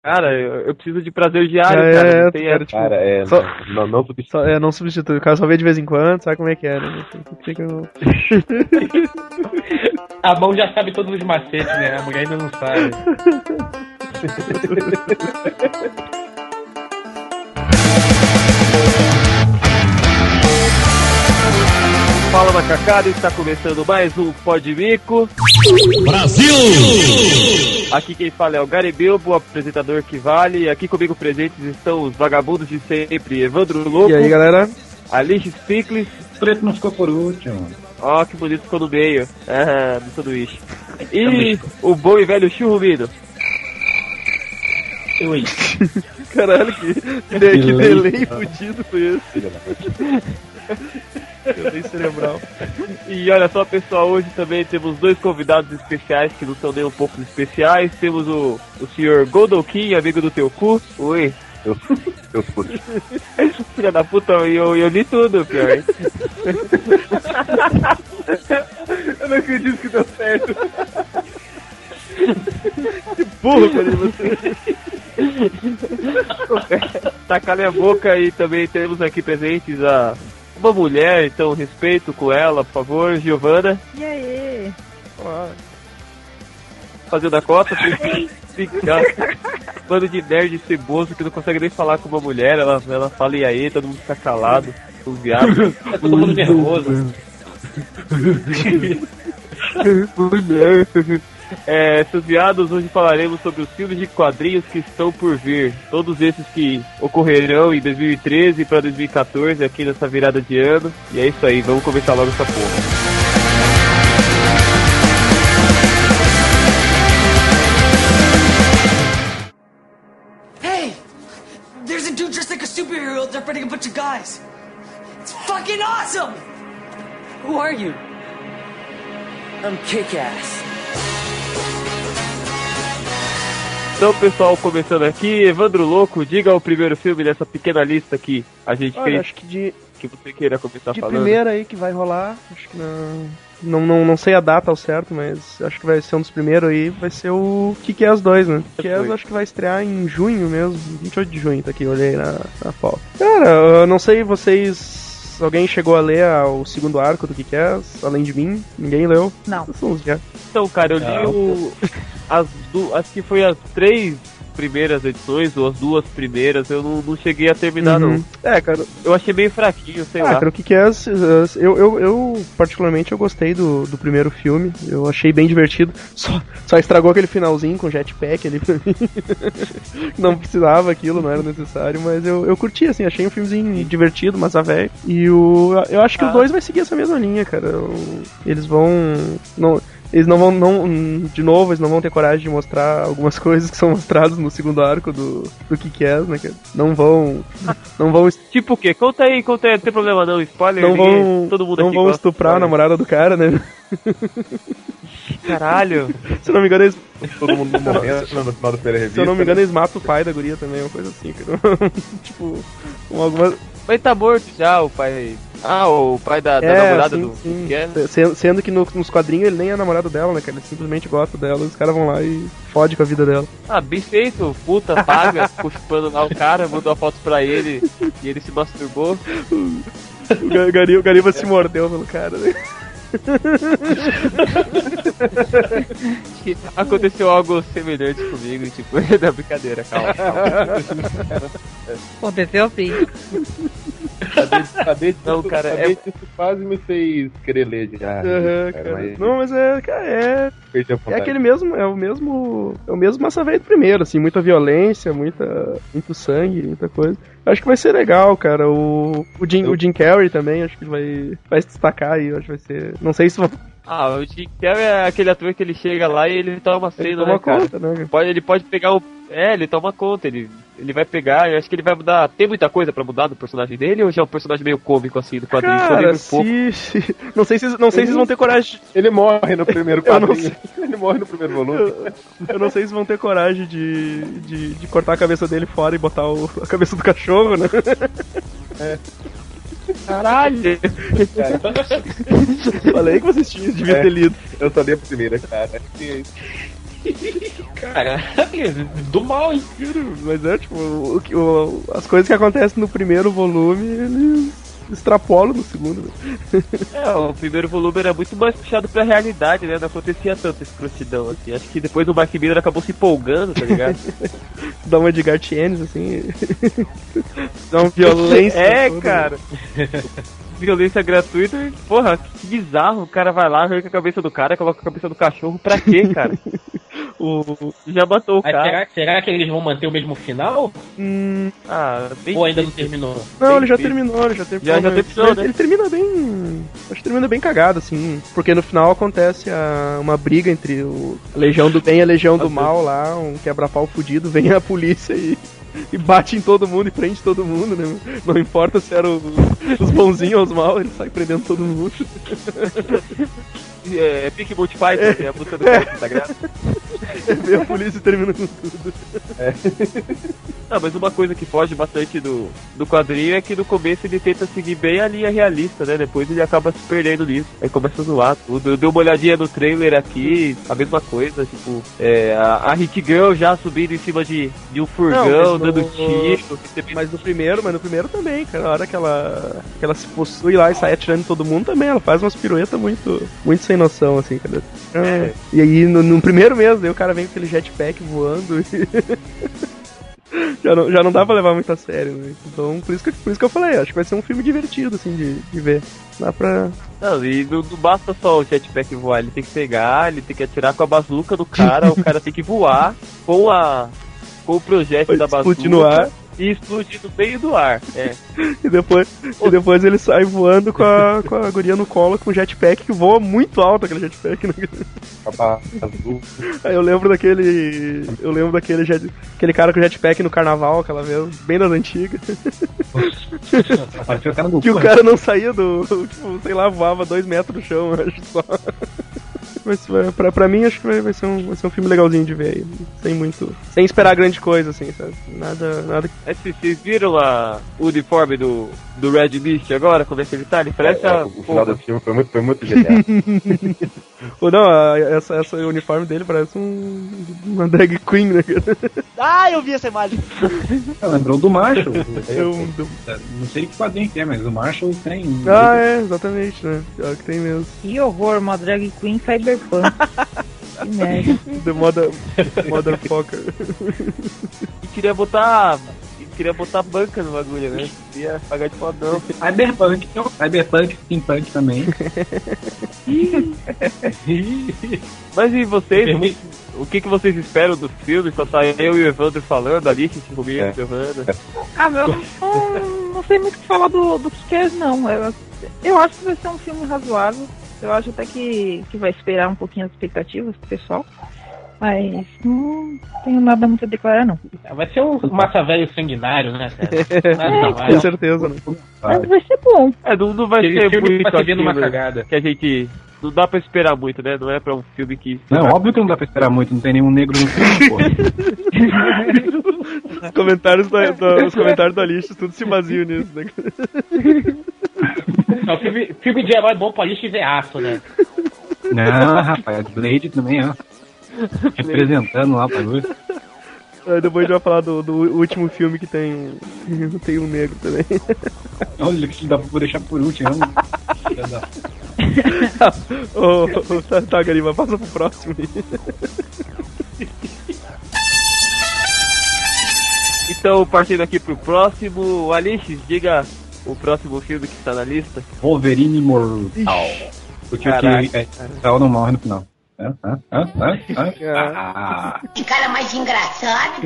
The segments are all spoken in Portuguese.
Cara, eu preciso de prazer diário, cara. Não tem cara, tipo, Cara, não substitui. não substitui. O cara só vê de vez em quando, sabe como é que é, né? A mão já sabe todos os macetes, né? A mulher ainda não sabe. Fala, macacada, está começando mais um Podmico Brasil! Aqui quem fala é o Gary Bilbo, apresentador que vale. E aqui comigo presentes estão os vagabundos de sempre, Evandro Louco. E aí, galera? Alice Spickles. Preto não ficou por último. Ó, que bonito, ficou no meio. No sanduíche. E o bom e velho Churrumino. Oi. Caralho, que delay fudido foi esse. Delay cerebral. E olha só, pessoal, hoje também temos dois convidados especiais que não são nem um pouco especiais. Temos o senhor Goldokin, amigo do teu cu. Oi. Eu puto. Filha da puta, eu li tudo, pior, hein? Eu não acredito que deu certo. Que burro, cara, você. Tá, cala a boca. E também temos aqui presentes uma mulher, então respeito com ela, por favor, Giovana. E aí? Fazendo a cota, bando de nerd ceboso que não consegue nem falar com uma mulher, ela fala e aí, todo mundo fica calado, os viados. Tá todo mundo nervoso. Seus viados, hoje falaremos sobre os filmes de quadrinhos que estão por vir. Todos esses que ocorrerão em 2013 para 2014, aqui nessa virada de ano. E é isso aí, vamos começar logo essa porra. Hey! There's a dude dressed like a superhero interpreting a bunch of guys. It's fucking awesome! Who are you? I'm Kick-Ass. Então, pessoal, começando aqui, Evandro Louco, diga o primeiro filme dessa pequena lista que a gente fez. Acho que que você queira começar de falando. primeira aí que vai rolar, acho que não sei a data ao certo, mas acho que vai ser um dos primeiros aí, vai ser o Kick-Ass 2, né? Kick-Ass acho que vai estrear em junho mesmo, 28 de junho, tá aqui, olhei na pauta. Cara, eu não sei vocês... Alguém chegou a ler o segundo arco do Kick-Ass, além de mim? Ninguém leu? Não. Então, cara, eu li acho que foi as 3 primeiras edições, ou as 2 primeiras, eu não cheguei a terminar, não. Cara... Eu achei meio fraquinho, sei lá. Cara, o Kick-Ass, eu particularmente, eu gostei do primeiro filme, eu achei bem divertido, só estragou aquele finalzinho com jetpack ali pra mim. Não precisava aquilo, não era necessário, mas eu curti, assim, achei um filmezinho divertido, mas a velho. E eu acho que o 2 vai seguir essa mesma linha, cara. Eles não vão ter coragem de mostrar algumas coisas que são mostradas no segundo arco do Kick-Ass, né, cara? Não vão... Tipo o quê? Conta aí, não tem problema não, spoiler. Todo mundo não vão estuprar a namorada do cara, né? Caralho. Se não me engano, eles... Todo mundo morrendo no final do primeiro revista. Se eu não me engano, eles matam o pai da guria também, uma coisa assim, cara. Tipo, com algumas... Mas tá morto já, o pai... o pai da namorada sim, do... Sim. Sendo que nos quadrinhos ele nem é namorado dela, né, cara? Ele simplesmente gosta dela e os caras vão lá e fode com a vida dela. Bem feito, puta, paga, puxando lá o cara, mandou a foto pra ele e ele se masturbou. O Gariba se mordeu pelo cara, né? Aconteceu algo semelhante comigo, tipo, da brincadeira, calma. Aconteceu sim. Não, cara, isso quase me fez querer ler já. Cara. Mas... Não, mas é aquele mesmo, é o mesmo Massa Velho do primeiro, assim, muita violência, muito sangue, muita coisa. Acho que vai ser legal, cara. O Jim Carrey também, acho que vai se destacar aí, acho que vai ser... Não sei se... o Jim Carrey é aquele ator que ele chega lá e ele toma cena, né, cara? Conta, né? Ele pode pegar o... ele toma conta, ele vai pegar, eu acho que ele vai mudar... Tem muita coisa pra mudar do personagem dele, ou já é um personagem meio cômico, assim, do quadrinho? Cara, não sei se vocês vão ter coragem... Ele morre no primeiro quadrinho. Ele morre no primeiro volume. Eu não sei se vão ter coragem de cortar a cabeça dele fora e botar a cabeça do cachorro, né? Caralho! Falei que vocês deviam ter lido. Eu só li a primeira, cara. Cara, do mal, hein? Mas é, tipo, as coisas que acontecem no primeiro volume, eles extrapolam no segundo. Né? O primeiro volume era muito mais puxado pra realidade, né? Não acontecia tanto escrotidão, assim. Acho que depois o Mark Miller acabou se empolgando, tá ligado? Dá uma de Gartienes, assim. Dá uma violência. Toda. Cara. Violência gratuita e, porra, que bizarro. O cara vai lá, arranca a cabeça do cara, coloca a cabeça do cachorro. Pra quê, cara? Já matou o cara. Será que eles vão manter o mesmo final? Bem ou ainda não terminou? Não, ele já terminou. Já terminou, né? Ele termina bem... Acho que termina bem cagado, assim. Porque no final acontece uma briga entre a Legião do Bem e a Legião do Mal lá. Um quebra-pau fudido, vem a polícia e bate em todo mundo e prende todo mundo, né? Não importa se eram os bonzinhos ou os maus, ele sai prendendo todo mundo. É Pick Multifight, é a música do cara, tá ligado? Vem a polícia e termina com tudo. Não, mas uma coisa que foge bastante do quadrinho é que no começo ele tenta seguir bem a linha realista, né? Depois ele acaba se perdendo nisso. Aí começa a zoar tudo. Eu dei uma olhadinha no trailer aqui, a mesma coisa, tipo, a Hit Girl já subindo em cima de um furgão, dando tiro. Mas no primeiro também, cara. Na hora que ela se possui lá e sai atirando em todo mundo também, ela faz umas piruetas muito sem noção, assim, cara. E aí no primeiro mesmo, aí o cara vem com aquele jetpack voando e... Já não dá pra levar muito a sério, né? Então, por isso que eu falei, acho que vai ser um filme divertido, assim, de ver. Dá pra... Não, e não basta só o jetpack voar, ele tem que pegar, ele tem que atirar com a bazuca do cara, o cara tem que voar com o projétil da bazuca no ar. E explodir no meio do ar. E depois ele sai voando com a guria no colo com o jetpack que voa muito alto, aquele jetpack, né? Aí eu lembro daquele cara com jetpack no carnaval, aquela vez, bem das antigas. Que o cara não saía tipo, sei lá, voava 2 metros do chão, acho só. Mas pra mim acho que vai ser um filme legalzinho de ver aí. Sem esperar grande coisa, assim, sabe? Nada. Vocês viram o uniforme do Red Mist agora? Como é que ele tá? Ele parece o final do filme foi muito GTA. Não, essa uniforme dele parece uma drag queen, né, cara? Eu vi essa imagem. Lembrou do Marshall. Não sei que quadrinho que é, mas o Marshall tem. Exatamente, né? Pior que tem mesmo. Que horror, uma drag queen cyberpunk. Que merda. The Motherfucker. E queria botar banca no bagulho, né? Queria pagar de fodão. Cyberpunk, steampunk também. Mas e vocês? O que vocês esperam dos filmes? Só tá eu e o Evandro falando ali, comigo, Evandro. Não sei muito o que falar do que quer, não. Eu acho que vai ser um filme razoável. Eu acho até que vai esperar um pouquinho as expectativas do pessoal. Mas não tenho nada muito a declarar, não. Vai ser um massa velho sanguinário, né, cara? Com certeza, né? Mas vai ser bom. Não vai ser muito tá vendo uma cagada. Que a gente... Não dá pra esperar muito, né? Não é pra um filme que... Não, óbvio que não dá pra esperar muito. Não tem nenhum negro no filme, porra. Os comentários da lista, tudo se baseia nisso, né? Não, filme de herói bom pra lista e veaço, né? Não, rapaz, Blade também, ó. Representando lá pra luz. Depois a gente vai falar do último filme que tem um negro também. Olha, que dá pra deixar por último. Tá, Gariba, passa pro próximo aí. Então, partindo aqui pro próximo, Alix, diga o próximo filme que está na lista. Wolverine Mortal. Porque o não morre no final. Que cara mais engraçado.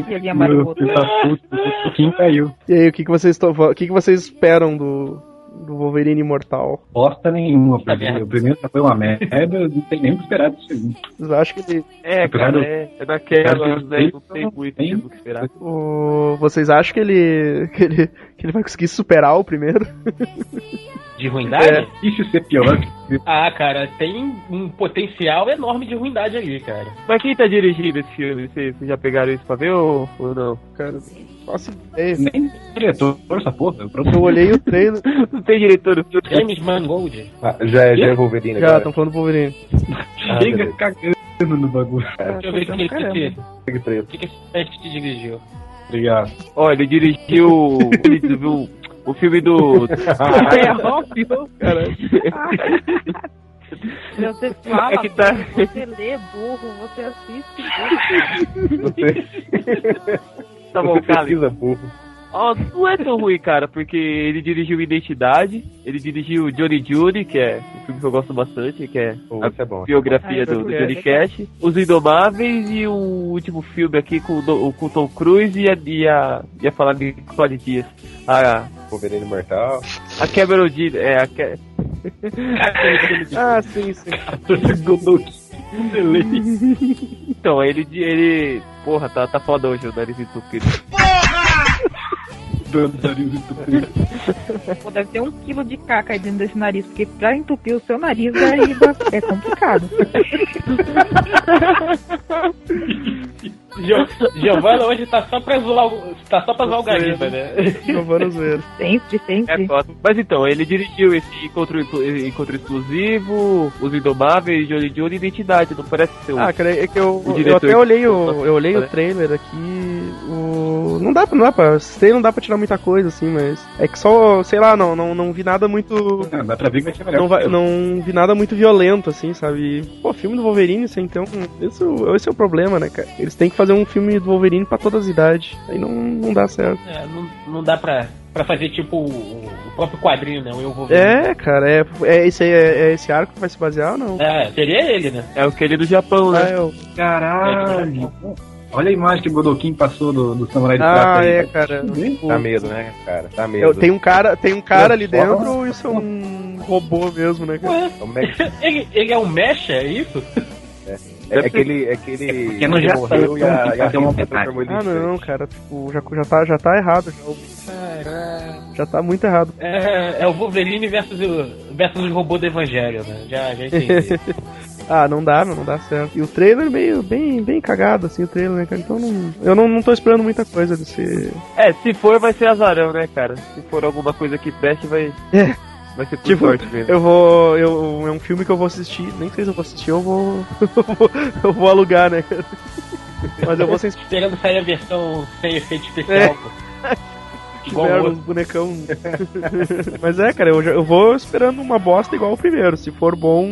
O Kim caiu. E aí, o que vocês esperam do Wolverine Imortal? Bosta nenhuma pra mim. O primeiro foi uma merda, não tem nem o que esperar do segundo. Vocês acham que ele... É daquela, né? Não tem muito o que esperar. Vocês acham que ele vai conseguir superar o primeiro? De ruindade? Isso ser pior. Cara, tem um potencial enorme de ruindade ali, cara. Mas quem tá dirigindo esse filme? Vocês já pegaram isso pra ver ou não? Cara, faço ideia. Nem diretor, essa porra. Eu olhei o trailer. Não tem diretor. James Mangold. Já é Wolverine Já, agora. estão falando do Wolverine. Chega cagando. no bagulho. Deixa eu ver o que esse teste dirigiu. Obrigado. Ó, ele dirigiu o filme do... É óbvio. Caralho. Você fala, É que tá- você lê burro, você assiste burro. Você Tá bom, cara. pesquisa burro. Ó, não é tão ruim, cara, porque ele dirigiu Identidade, ele dirigiu Johnny Judy, que é um filme que eu gosto bastante, que é Pô, a isso é bom. biografia do Johnny Cash, Os Indomáveis e o último filme aqui com o Tom Cruise ia falar de Claude Dias. Wolverine Mortal. A Cameron Diaz, Ah, sim. Então, ele... Porra, tá foda hoje o nariz entupido. Pô, deve ter 1 quilo de caca aí dentro desse nariz, porque pra entupir o seu nariz aí é complicado. Giovanna hoje tá só pra zoar o Gariba, né? Giovanna zoeiro. Sempre. É foda. Mas então, ele dirigiu esse Encontro Exclusivo, Os Indomáveis, Johnny Johnny e Identidade. Não parece ser Ah, cara, é que eu diretor até olhei que- o trailer aqui. Não dá pra. Esse trailer não dá pra tirar muita coisa, assim, mas. É que só, sei lá, não vi nada muito. Dá pra ver que vai ser melhor. Não vi nada muito violento, assim, sabe? Pô, filme do Wolverine, assim, então. Esse é o problema, né, cara? Eles têm que fazer um filme do Wolverine pra todas as idades. Aí não dá certo. Não dá pra fazer tipo o próprio quadrinho, né? Eu vou ver. É, cara, é esse arco que vai se basear ou não? Seria ele, né? É aquele do Japão, né? Caralho! Olha a imagem que o Godokin passou do Samurai de Prata aí. Cara. Tá medo, né, cara? Tá medo. Tem um cara ali dentro e isso é um robô mesmo, né, cara? É o Mac- Ele é um mecha, é isso? É aquele porque não já morreu e a tem uma transformou ele em Não, cara, tipo, já tá errado. Já tá muito errado. É o Wolverine versus os robôs do Evangelho, né? Já entendi. Não dá certo. E o trailer meio bem cagado, assim, o trailer, né, cara? Então eu não tô esperando muita coisa desse. Se for, vai ser azarão, né, cara? Se for alguma coisa que preste, vai ser por sorte mesmo. É um filme que eu vou assistir, nem sei se eu vou assistir, eu vou alugar, né, cara? Mas eu vou ser esperando sair a versão sem efeito especial. Igual os bonecão. Mas cara, eu vou esperando uma bosta igual o primeiro. Se for bom,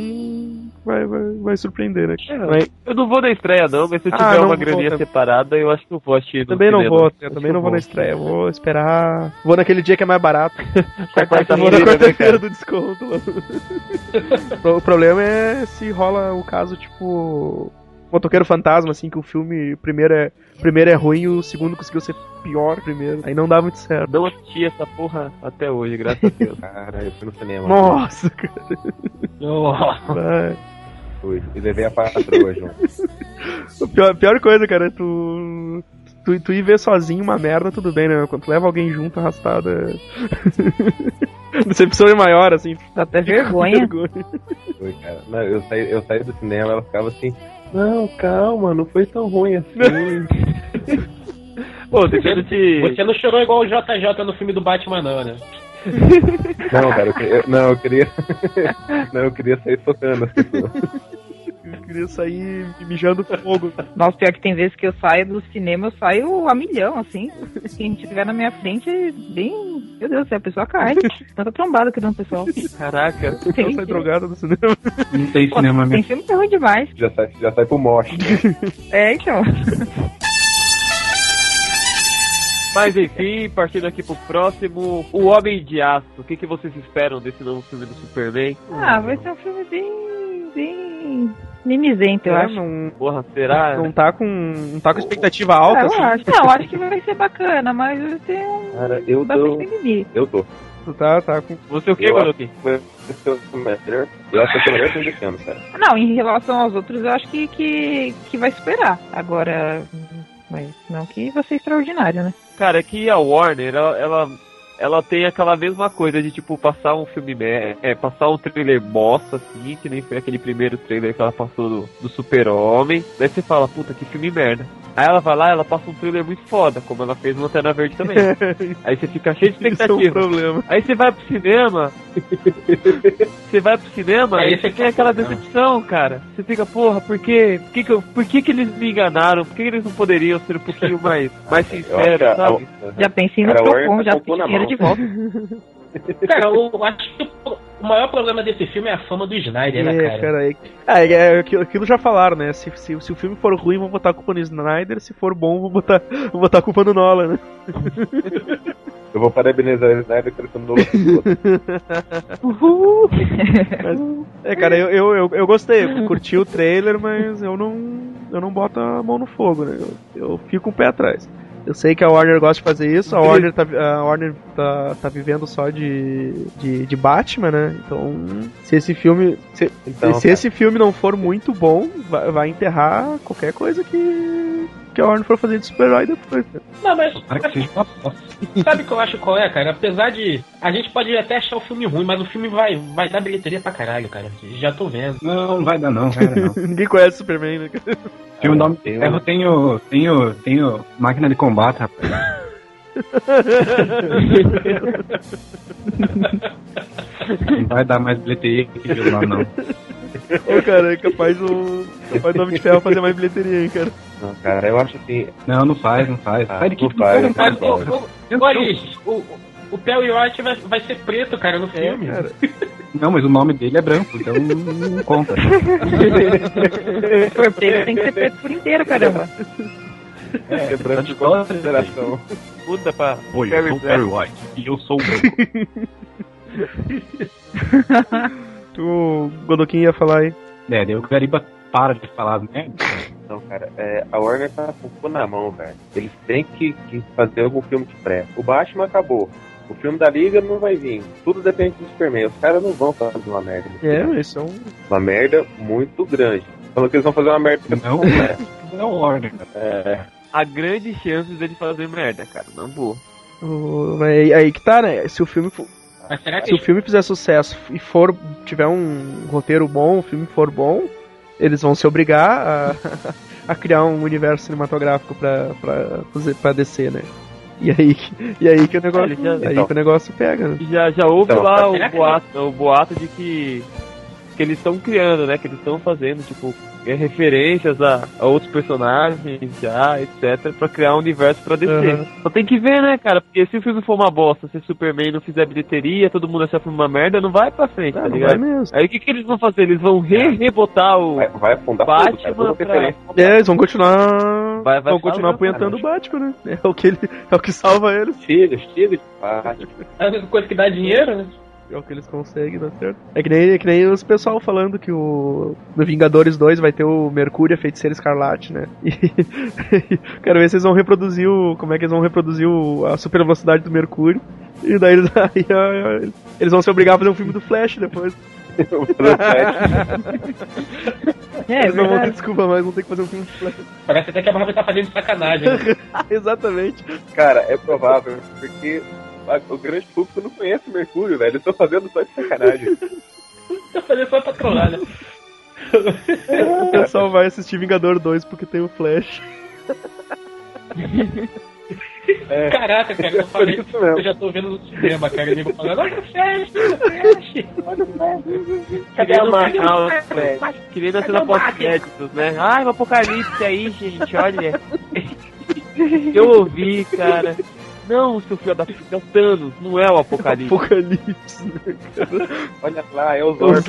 vai surpreender, né? Eu não vou na estreia, não, mas se eu tiver uma graninha separada, eu acho que eu vou assistir. Também não vou, não vou na estreia. Vou esperar. Vou naquele dia que é mais barato. Vou na quarta-feira do desconto. O problema é se rola o caso, tipo. Motoqueiro Fantasma, assim, que o filme primeiro é ruim e o segundo conseguiu ser pior primeiro. Aí não dá muito certo. Não assisti essa porra até hoje, graças a Deus. Cara, eu fui no cinema. Nossa, cara. Vai. Fui. E levei a patroa junto. A pior coisa, cara, é tu ir ver sozinho uma merda, tudo bem, né? Quando tu leva alguém junto, arrastada. Decepção é maior, assim. Dá até vergonha. Foi, cara. Não, eu saí do cinema, ela ficava assim. Não, calma, não foi tão ruim assim. Pô, você não chorou igual o JJ no filme do Batman, não, né? Não, cara, eu queria sair socando as pessoas. Eu queria sair mijando fogo. Nossa, pior que tem vezes que eu saio do cinema, eu saio a milhão, assim. Quem estiver na minha frente, bem... Meu Deus do céu, a pessoa cai. Tanta trombada que dá no pessoal. Caraca. Eu saio drogada do cinema. Não tem cinema mesmo. Tem filme que é ruim demais. Já sai pro moche. Então. Mas enfim, partindo aqui pro próximo, O Homem de Aço. O que vocês esperam desse novo filme do Superman? Vai ser um filme bem mimizento, eu acho. Porra, será? Não tá com expectativa alta, assim. Eu acho. Não, acho que vai ser bacana, mas vai ter um... Cara, eu tô. Tu tá com... Você o que, Goloki? Eu acho que é o melhor filme desse ano, cara. Não, em relação aos outros, eu acho que vai superar. Agora... Mas não que vai ser extraordinário, né? Cara, é que a Warner, ela tem aquela mesma coisa de, tipo, passar um filme... passar um trailer bosta, assim, que nem foi aquele primeiro trailer que ela passou do Super-Homem. Daí você fala, puta, que filme merda. Aí ela vai lá, ela passa um trailer muito foda, como ela fez no Lanterna Verde também. Aí você fica cheio de expectativa. Isso é um problema. Aí você vai pro cinema. Aí você tem aquela decepção, cara. Você fica, porra, por que eles me enganaram? Por que eles não poderiam ser um pouquinho mais sinceros, sabe? Já pensei no Procon, já pedi dinheiro de volta. Cara, eu acho que o maior problema desse filme é a fama do Snyder, né, cara? Aquilo já falaram, né? Se o filme for ruim, vou botar a culpa no Snyder. Se for bom, vou botar a culpa no Nolan, né? Eu vou parabenizar o Snyder que ele foi novo. Cara, eu gostei, eu curti o trailer, mas eu não boto a mão no fogo, né? Eu fico com o pé atrás. Eu sei que a Warner gosta de fazer isso, a Warner tá vivendo só de Batman, né? Então, se esse filme esse filme não for muito bom, vai enterrar qualquer coisa que a Warner for fazer de super-herói depois. Não, mas sabe o que eu acho qual é, cara? Apesar de a gente pode até achar o filme ruim, mas o filme vai dar bilheteria pra caralho, cara. Já tô vendo. Não vai dar não, cara, não. Ninguém conhece Superman, né? Filme do Homem de Ferro tenho máquina de combate, rapaz. Não vai dar mais bilheteria que aquilo lá, não. Ô, cara, é capaz do Homem de Ferro fazer mais bilheteria, hein, cara. Não, cara, eu acho assim... Não faz. Sai daqui. O Perry White vai ser preto, cara, no filme. Cara. Não, mas o nome dele é branco, então não conta. Se for preto, tem que ser preto por inteiro, caramba. É branco de consideração. Puta pra... Oi, eu sou o Perry White e eu sou o branco. O Godokin ia falar aí. Daí o Gariba para de falar merda. Não, cara, a Warner tá com o cu na mão, velho. Eles têm que fazer algum filme que presta. O Batman acabou. O filme da Liga não vai vir. Tudo depende do Superman. Os caras não vão fazer uma merda. Isso é uma merda muito grande. Falando que eles vão fazer uma merda. Não ordem, cara. Há grandes chances deles fazerem merda, cara. Não boa. Aí que tá, né? Se o filme fizer sucesso e tiver um roteiro bom, o filme for bom, eles vão se obrigar a criar um universo cinematográfico pra DC, né? E aí que o negócio, que o negócio pega, né? Já houve lá o boato de que eles estão criando, né? Que eles estão fazendo, tipo, referências a outros personagens, etc, pra criar um universo pra DC. Só tem que ver, né, cara? Porque se o filme for uma bosta, se Superman não fizer bilheteria, todo mundo achar uma merda, não vai pra frente, tá ligado? Não vai mesmo. Aí o que eles vão fazer? Eles vão rebotar o vai afundar Batman tudo, cara, eles vão continuar vão continuar falar, apunhetando o Batman, né? É o que salva eles. Chega de Batman. É a única coisa que dá dinheiro, né? É o que eles conseguem, dá certo. É que nem os pessoal falando que no Vingadores 2 vai ter o Mercúrio, a Feiticeira Escarlate, né? E quero ver se eles vão reproduzir como é que eles vão reproduzir a super velocidade do Mercúrio. E daí eles vão se obrigar a fazer um filme do Flash depois. Eles não vão ter desculpa mais, vão ter que fazer um filme do Flash. Parece até que a Marvel tá fazendo sacanagem, né? Exatamente. Cara, é provável, porque o grande público não conhece o Mercúrio, velho. Eles estão fazendo só de sacanagem. Estão fazendo só pra trollar, né? O pessoal vai assistir Vingador 2 porque tem o Flash. Caraca, cara, eu falei isso mesmo. Eu já tô vendo no cinema, cara. Eu falando, olha o Flash, olha o Flash. Cadê o Flash? Queria nascer na pós-créditos, né? Ai, o apocalipse aí, gente, olha. Eu ouvi, cara. Não, seu filho da puta, é o Thanos, não é o Apocalipse. Apocalipse, né, cara? Olha lá, é o Zordon.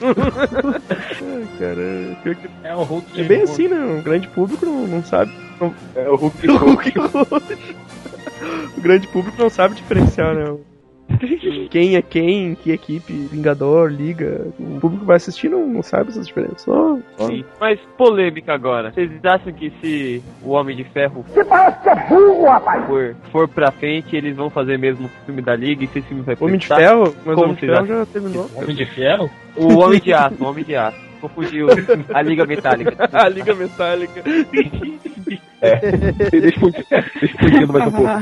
Cara, é o Hulk. É bem assim, né? Um grande público não sabe. É o Hulk. O grande público não sabe diferenciar, né? Quem é quem, que equipe, Vingador, Liga. O público vai assistir não sabe essas diferenças. Sim. Mas polêmica agora. Vocês acham que se o Homem de Ferro for pra frente, eles vão fazer mesmo o filme da Liga e se esse filme vai Homem de Ferro? Mas como o Homem de Ferro já terminou. Homem de Ferro? O Homem de Aço. Confundiu a Liga Metálica. A Liga Metálica. Explodindo mais um pouco.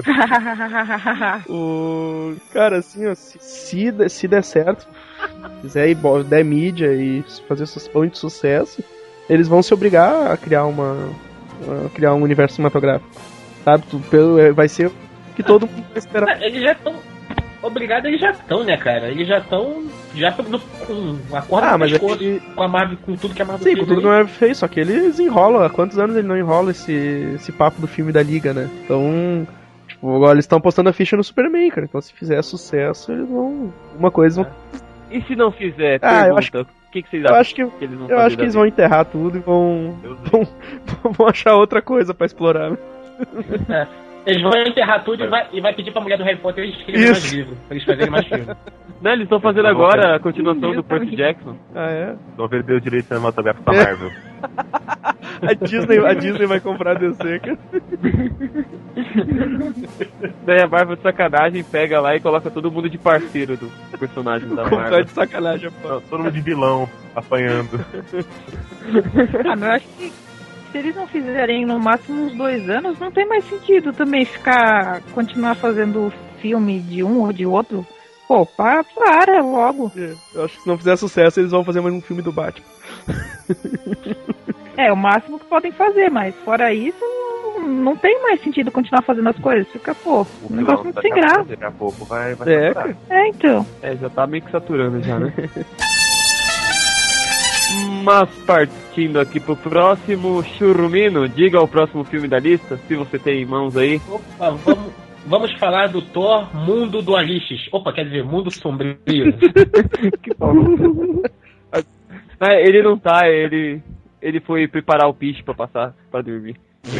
Cara, assim, ó, se der certo, quiser der mídia e fazer muito sucesso, eles vão se obrigar a criar criar um universo cinematográfico. Sabe? Vai ser o que todo mundo vai esperar. Eles já estão. Obrigado, eles já estão, né, cara? Eles já estão. Já com a corda mas com a Marvel, com tudo que a Marvel Sim, fez. com tudo que a Marvel fez, só que eles enrolam. Há quantos anos ele não enrola esse papo do filme da Liga, né? Então, tipo, agora eles estão postando a ficha no Superman, cara. Então, se fizer sucesso, eles vão. Uma coisa vão. E se não fizer, eu acho o que vocês Eu acham acho que eles vão eu fazer acho que da eles vida? vão enterrar tudo e vão achar outra coisa pra explorar. Né? Eles vão enterrar tudo e vai pedir pra mulher do Harry Potter escrever mais livros, pra eles fazerem mais filme. Não, eles estão fazendo agora a continuação do Percy Jackson. Ah, é? Vão vender o direito cinematográfico pra Marvel. A Disney vai comprar a DC, cara. Daí a Marvel de sacanagem pega lá e coloca todo mundo de parceiro do personagem da Comprar Marvel. de sacanagem, pô. Todo mundo de vilão, apanhando. Mas eu acho que se eles não fizerem no máximo uns 2 anos, não tem mais sentido também continuar fazendo filme de um ou de outro. Pô, para logo. Eu acho que se não fizer sucesso, eles vão fazer mais um filme do Batman. É o máximo que podem fazer, mas fora isso, não tem mais sentido continuar fazendo as coisas. Fica, pô, um negócio muito sem graça. Daqui a pouco vai Cara. Então. Já tá meio que saturando já, né? Mas partindo aqui pro próximo, Churrumino, diga o próximo filme da lista, se você tem em mãos aí. Opa, vamos falar do Thor Mundo do Alices. Opa, quer dizer, Mundo Sombrio. Que ele não tá, ele foi preparar o piche pra passar, pra dormir.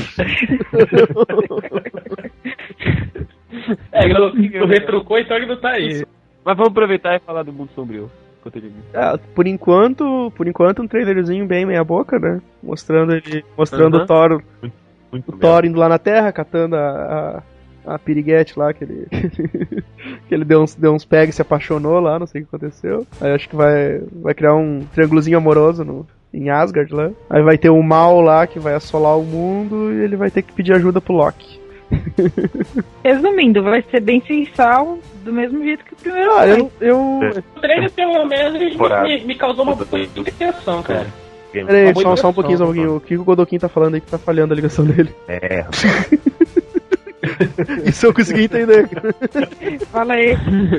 Tu retrucou, então ele não tá aí. Mas vamos aproveitar e falar do Mundo Sombrio. Por enquanto, um trailerzinho bem meia boca, né? Mostrando o Thor, Muito Thor indo lá na Terra, catando a piriguete lá, que ele que ele deu uns pega e se apaixonou lá, não sei o que aconteceu. Aí acho que vai criar um triângulozinho amoroso em Asgard lá. Aí vai ter o mal lá que vai assolar o mundo e ele vai ter que pedir ajuda pro Loki. Resumindo, vai ser bem sensal, do mesmo jeito que o primeiro. O trailer, pelo menos, me causou uma boa impressão, cara. Peraí, só um pouquinho. O que o Godokin tá falando aí que tá falhando a ligação dele? Isso eu consegui entender. Fala aí.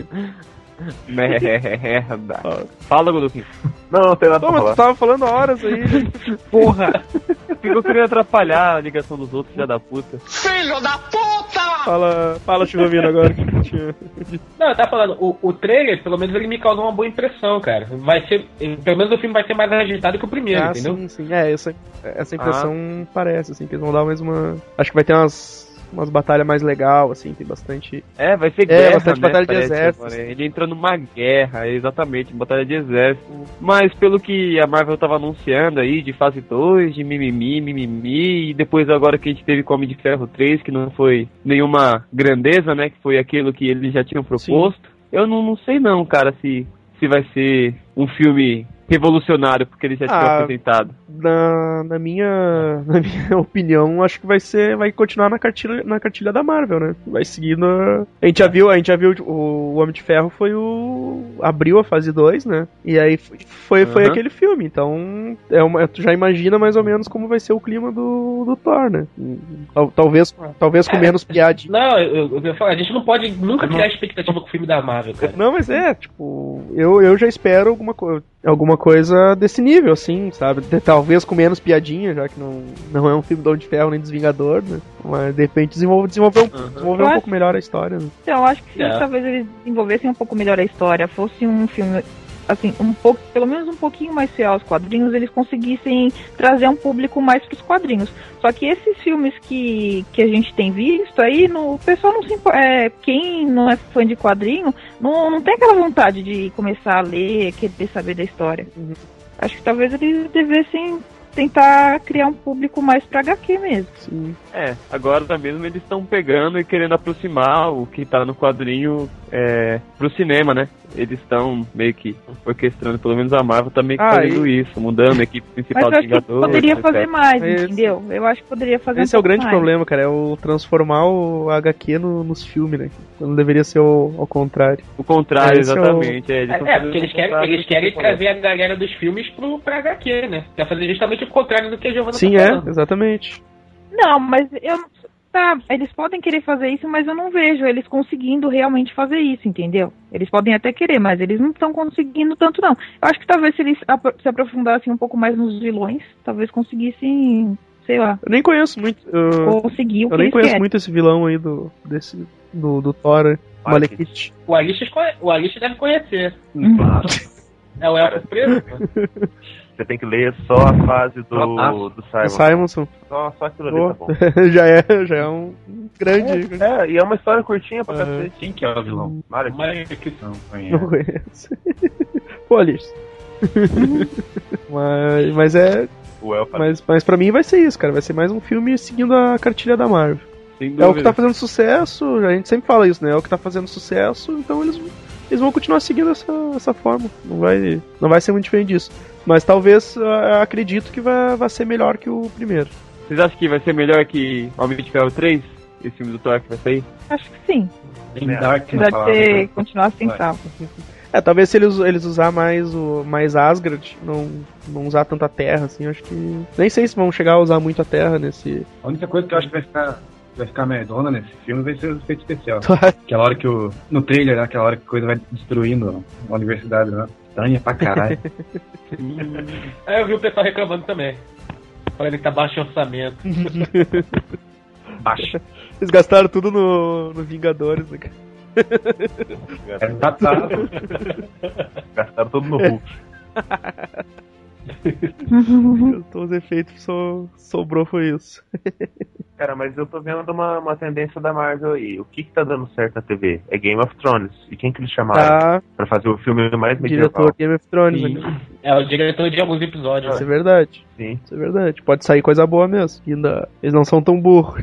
Merda. Fala, Godokin. Não tem nada pra mas falar. tu tava falando horas aí. Porra! Ficou querendo atrapalhar a ligação dos outros, filha da puta. Filho da puta! Fala, Churrumino, agora. Não, eu tava falando, o trailer, pelo menos ele me causou uma boa impressão, cara. Vai ser, pelo menos o filme vai ser mais agitado que o primeiro, entendeu? Sim. Essa impressão parece, assim, que eles vão dar mais uma... Acho que vai ter umas batalhas mais legais, assim, tem bastante... Vai ser guerra, bastante batalha de parece, exército. agora. Ele entra numa guerra, exatamente, batalha de exército. Mas pelo que a Marvel tava anunciando aí, de fase 2, de mimimi, e depois agora que a gente teve com Homem de Ferro 3, que não foi nenhuma grandeza, né, que foi aquilo que eles já tinham proposto. Sim. Eu não sei não, cara, se vai ser um filme revolucionário, porque eles já tinham apresentado. Na minha opinião, acho que vai continuar na cartilha da Marvel, né? Vai seguir na... A gente já viu o Homem de Ferro abriu a fase 2, né? E aí foi aquele filme, então tu já imagina mais ou menos como vai ser o clima do Thor, né? Talvez com menos piadinha. Não, eu falo, a gente não pode nunca criar expectativa com o filme da Marvel, cara. Não, mas eu já espero alguma coisa desse nível, assim, sabe? Talvez com menos piadinha, já que não é um filme do Homem de Ferro nem dos Vingadores, né? Mas de repente desenvolver um pouco melhor a história, né? Então, eu acho que se talvez eles desenvolvessem um pouco melhor a história, fosse um filme, assim, pelo menos um pouquinho mais fiel aos quadrinhos, eles conseguissem trazer um público mais pros quadrinhos. Só que esses filmes que a gente tem visto aí, o pessoal não se quem não é fã de quadrinho, não tem aquela vontade de começar a ler, querer saber da história. Acho que talvez eles devessem tentar criar um público mais pra HQ mesmo. Sim. Agora mesmo eles estão pegando e querendo aproximar o que tá no quadrinho pro cinema, né? Eles estão meio que orquestrando, pelo menos a Marvel tá meio que fazendo isso, mudando a equipe principal dos Vingadores. Poderia fazer mais, entendeu? Eu acho que poderia fazer esse é o grande problema, cara, é o transformar o HQ nos filmes, né? Não deveria ser ao contrário. O contrário, exatamente. Porque eles querem trazer a galera dos filmes pra HQ, né? Quer fazer justamente o contrário do que a Giovanna tá falando. Exatamente. Não, mas eu... Tá, eles podem querer fazer isso, mas eu não vejo eles conseguindo realmente fazer isso, entendeu? Eles podem até querer, mas eles não estão conseguindo tanto, não. Eu acho que talvez se eles se aprofundassem um pouco mais nos vilões, talvez conseguissem, sei lá, Eu nem conheço muito. conseguir o que Eu nem eles conheço querem. muito esse vilão aí do Thor, Malekith. O Alice deve conhecer. Claro. É o Elfo Preso? Você tem que ler só a fase do Simon. Simonson. Só aquilo ali tá bom. já é um grande. E é uma história curtinha pra cacete. Quem que é o vilão? Malekith. Não Não conheço. conheço. Pô, Alice. mas é. O Elfa. Mas pra mim vai ser isso, cara. Vai ser mais um filme seguindo a cartilha da Marvel. Sem É o que dúvida. tá fazendo sucesso, a gente sempre fala isso, né? É o que tá fazendo sucesso, então eles vão continuar seguindo essa forma. Não vai ser muito diferente disso. Mas talvez, acredito que vai ser melhor que o primeiro. Vocês acham que vai ser melhor que Homem de Ferro 3? Esse filme do Thor que vai sair? Acho que sim. Bem dark na Apesar palavra. de ser, continuar assim, tá. Talvez se eles usar mais Asgard, não usar tanta terra, assim, acho que... Nem sei se vão chegar a usar muito a terra nesse... A única coisa que eu acho que vai ficar merdona nesse filme vai ser o efeito especial. Tu acha? Aquela hora que no trailer, né, aquela hora que a coisa vai destruindo a universidade, né? Estranha pra caralho. Eu vi o pessoal reclamando também. Falando que tá baixo orçamento. Baixa. Eles gastaram tudo no Vingadores, né, cara? É datado. Gastaram tudo no Hulk. Todos os efeitos sobrou foi isso. Cara, mas eu tô vendo uma tendência da Marvel aí. O que tá dando certo na TV? É Game of Thrones. E quem que eles chamaram Tá, pra fazer o filme mais medieval? diretor Game of Thrones, Sim. né? É o diretor de alguns episódios. Isso é verdade. Sim. Isso é verdade. Pode sair coisa boa mesmo. Ainda, eles não são tão burros.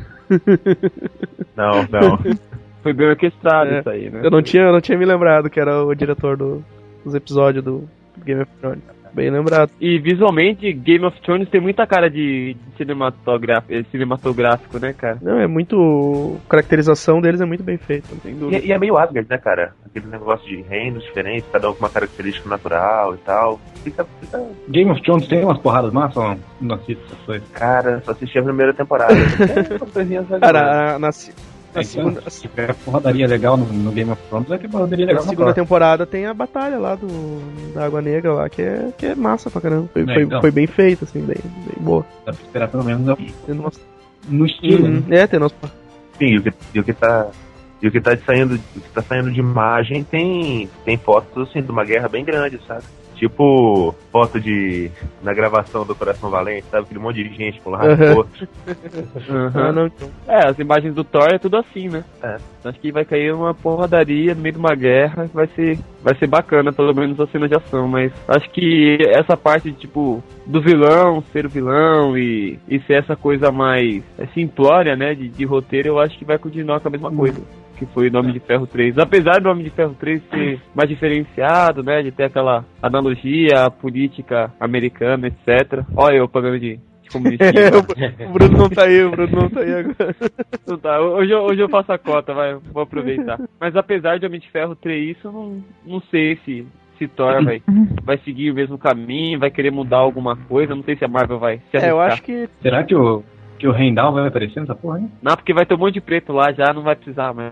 Não. Foi bem orquestrado É. isso aí, né? Eu não tinha me lembrado que era o diretor dos episódios do Game of Thrones. Bem lembrado. E visualmente, Game of Thrones tem muita cara de cinematográfico, né, cara? Não, é muito... A caracterização deles é muito bem feita. Sem dúvida. E é meio Asgard, né, cara? Aquele negócio de reinos diferentes, cada um com uma característica natural e tal. Fica... Game of Thrones tem umas porradas massas ou não assisto essas coisas? Cara, só assisti a primeira temporada. Tem umas coisinhas legais. Cara, na segunda... Se tiver porradaria legal no Game of Thrones, vai ter porradaria Na legal na segunda próxima. temporada tem a batalha lá da Água Negra lá, que é massa pra caramba. Então. Foi bem feito, assim, bem boa. Dá pra esperar pelo menos Tendo umas- no estilo. né? tendo umas... Sim, e o que tá saindo de imagem tem fotos assim de uma guerra bem grande, sabe? Tipo foto na gravação do Coração Valente, sabe? Aquele monte de gente com lá outro. Ah, não, então. As imagens do Thor é tudo assim, né? É. Acho que vai cair uma porradaria no meio de uma guerra, vai ser bacana, pelo menos a cena de ação, mas acho que essa parte, tipo, do vilão, ser o vilão e ser essa coisa mais simplória, né, de roteiro, eu acho que vai continuar com a mesma coisa. Que foi o Homem de Ferro 3. Apesar do Homem de Ferro 3 ser mais diferenciado, né, de ter aquela analogia à política americana, etc. Olha eu pagando de comunista. O Bruno não tá aí agora. Então tá, hoje eu faço a cota, vou aproveitar. Mas apesar de Homem de Ferro 3, eu não sei se Thor vai seguir o mesmo caminho, vai querer mudar alguma coisa, não sei se a Marvel vai se arriscar. Eu acho que... Será que o Heimdall vai aparecer nessa porra, hein? Não, porque vai ter um monte de preto lá, já não vai precisar mais.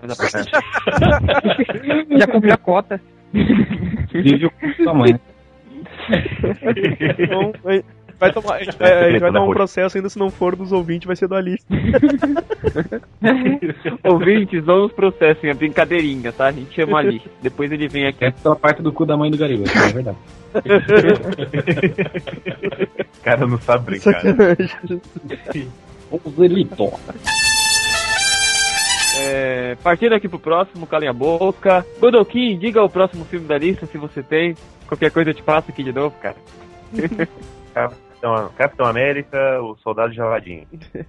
Já cumpriu a cota. Vive o sua mãe. Então, vai tomar, a gente vai tomar um processo ainda, se não for dos ouvintes, vai ser do Alice. Ouvintes, não nos processem, é brincadeirinha, tá? A gente chama ali. Depois ele vem aqui. Essa é a parte do cu da mãe do Garibaldi, é verdade. O cara não sabe brincar. Né? Sacanagem. Ozelito. Partindo aqui pro próximo, calem a boca. Godokin, diga o próximo filme da lista, se você tem. Qualquer coisa eu te passo aqui de novo, cara. Capitão América, o Soldado Geladinho.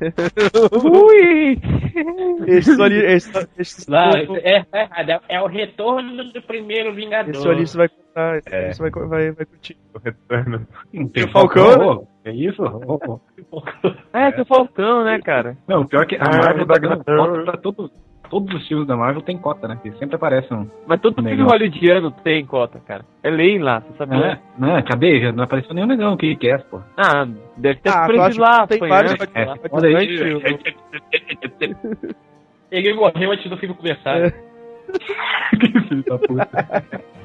Ui! É o retorno do primeiro Vingador. Esse Alice vai contar, É. isso vai curtir. O retorno. Tem o Falcão, É isso? É, tem o Falcão, né, cara? Não, o pior é que a Marvel tá dando foto pra todos os filmes da Marvel tem cota, né? Que sempre aparece um. Mas todo filme negão. hollywoodiano tem cota, cara. É lei lá, você sabia? Não, cadê? Já não apareceu nenhum negão que quer, pô. Ah, deve ter Ah, preso lá, tem apanhando. vários. Olha aí. Ele morreu antes do filme começar. Que filho da puta.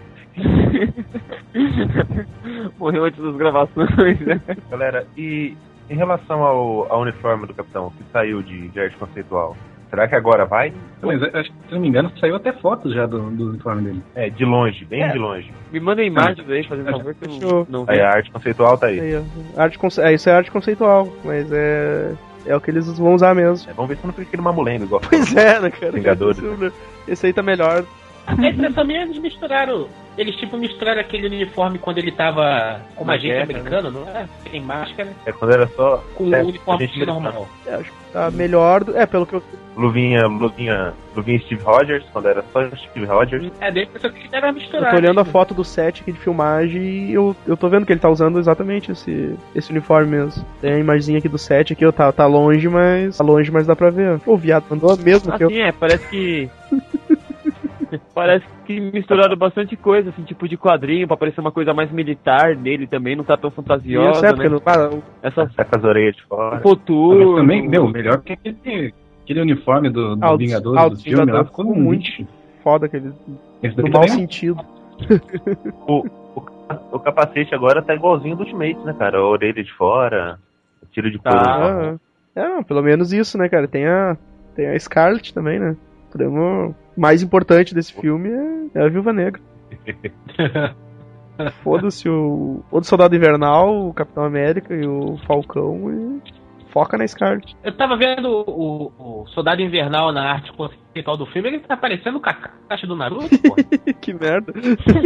Morreu antes das gravações, né? Galera, e em relação ao uniforme do Capitão, que saiu de arte conceitual, será que agora vai? Mas acho que, se não me engano, saiu até fotos já do uniforme dele. É, de longe, bem de longe. Me mandem imagens aí, fazendo favor, que eu não Aí vi. a arte conceitual tá aí. Aí, ó. Isso é arte conceitual, mas é o que eles vão usar mesmo. Vamos ver se não fica aquele mamulengo igual. Pois é, né, cara? Vingadores. Esse aí tá melhor. A impressão minha é eles misturaram. Eles misturaram aquele uniforme quando ele tava como Na agente guerra, americano, não é? Tem máscara, É quando era só com o uniforme gente normal. Acho que tá melhor. Pelo que eu. luvinha Steve Rogers, quando era só Steve Rogers. É, daí a impressão que era Eu misturar. tô olhando a foto do set aqui de filmagem e eu tô vendo que ele tá usando exatamente esse uniforme mesmo. Tem a imagenzinha aqui do set aqui, tá longe, mas dá pra ver. O viado mandou mesmo que eu. Assim, parece que... Parece que misturaram bastante coisa, assim, tipo de quadrinho, pra parecer uma coisa mais militar nele também, não tá tão fantasiosa, Isso, porque né? não, Tá com as orelhas de fora. Futuro... Mas também, melhor que aquele uniforme do Vingadores do filme lá ficou muito foda aquele. Esse No daqui mau também sentido. O capacete agora tá igualzinho do Ultimate, né, cara? A orelha de fora, tiro de couro. Pelo menos isso, né, cara? Tem a Scarlet também, né? O problema mais importante desse filme é a Viúva Negra. Foda-se o Soldado Invernal, o Capitão América e o Falcão e foca na Scarlet. Eu tava vendo o Soldado Invernal na arte conceitual do filme, ele tá parecendo o Kakashi do Naruto, pô. Que merda.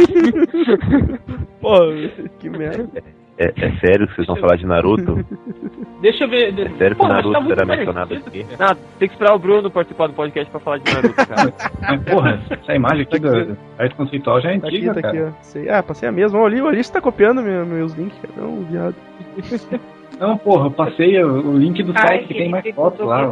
Pô, que merda. É sério que vocês vão falar de Naruto? Deixa eu ver. É sério que o Pô, mas tá Naruto muito será parecido. mencionado aqui? Não, tem que esperar o Bruno participar do podcast pra falar de Naruto, cara. Mas, porra, essa imagem aqui da arte conceitual já é Tá aqui, antiga, tá aqui, cara. ó. Passei a mesma. Olha ali, você tá copiando meus links, cara. Não, viado. Não, porra, eu passei o link do site que tem mais fotos lá. Ó.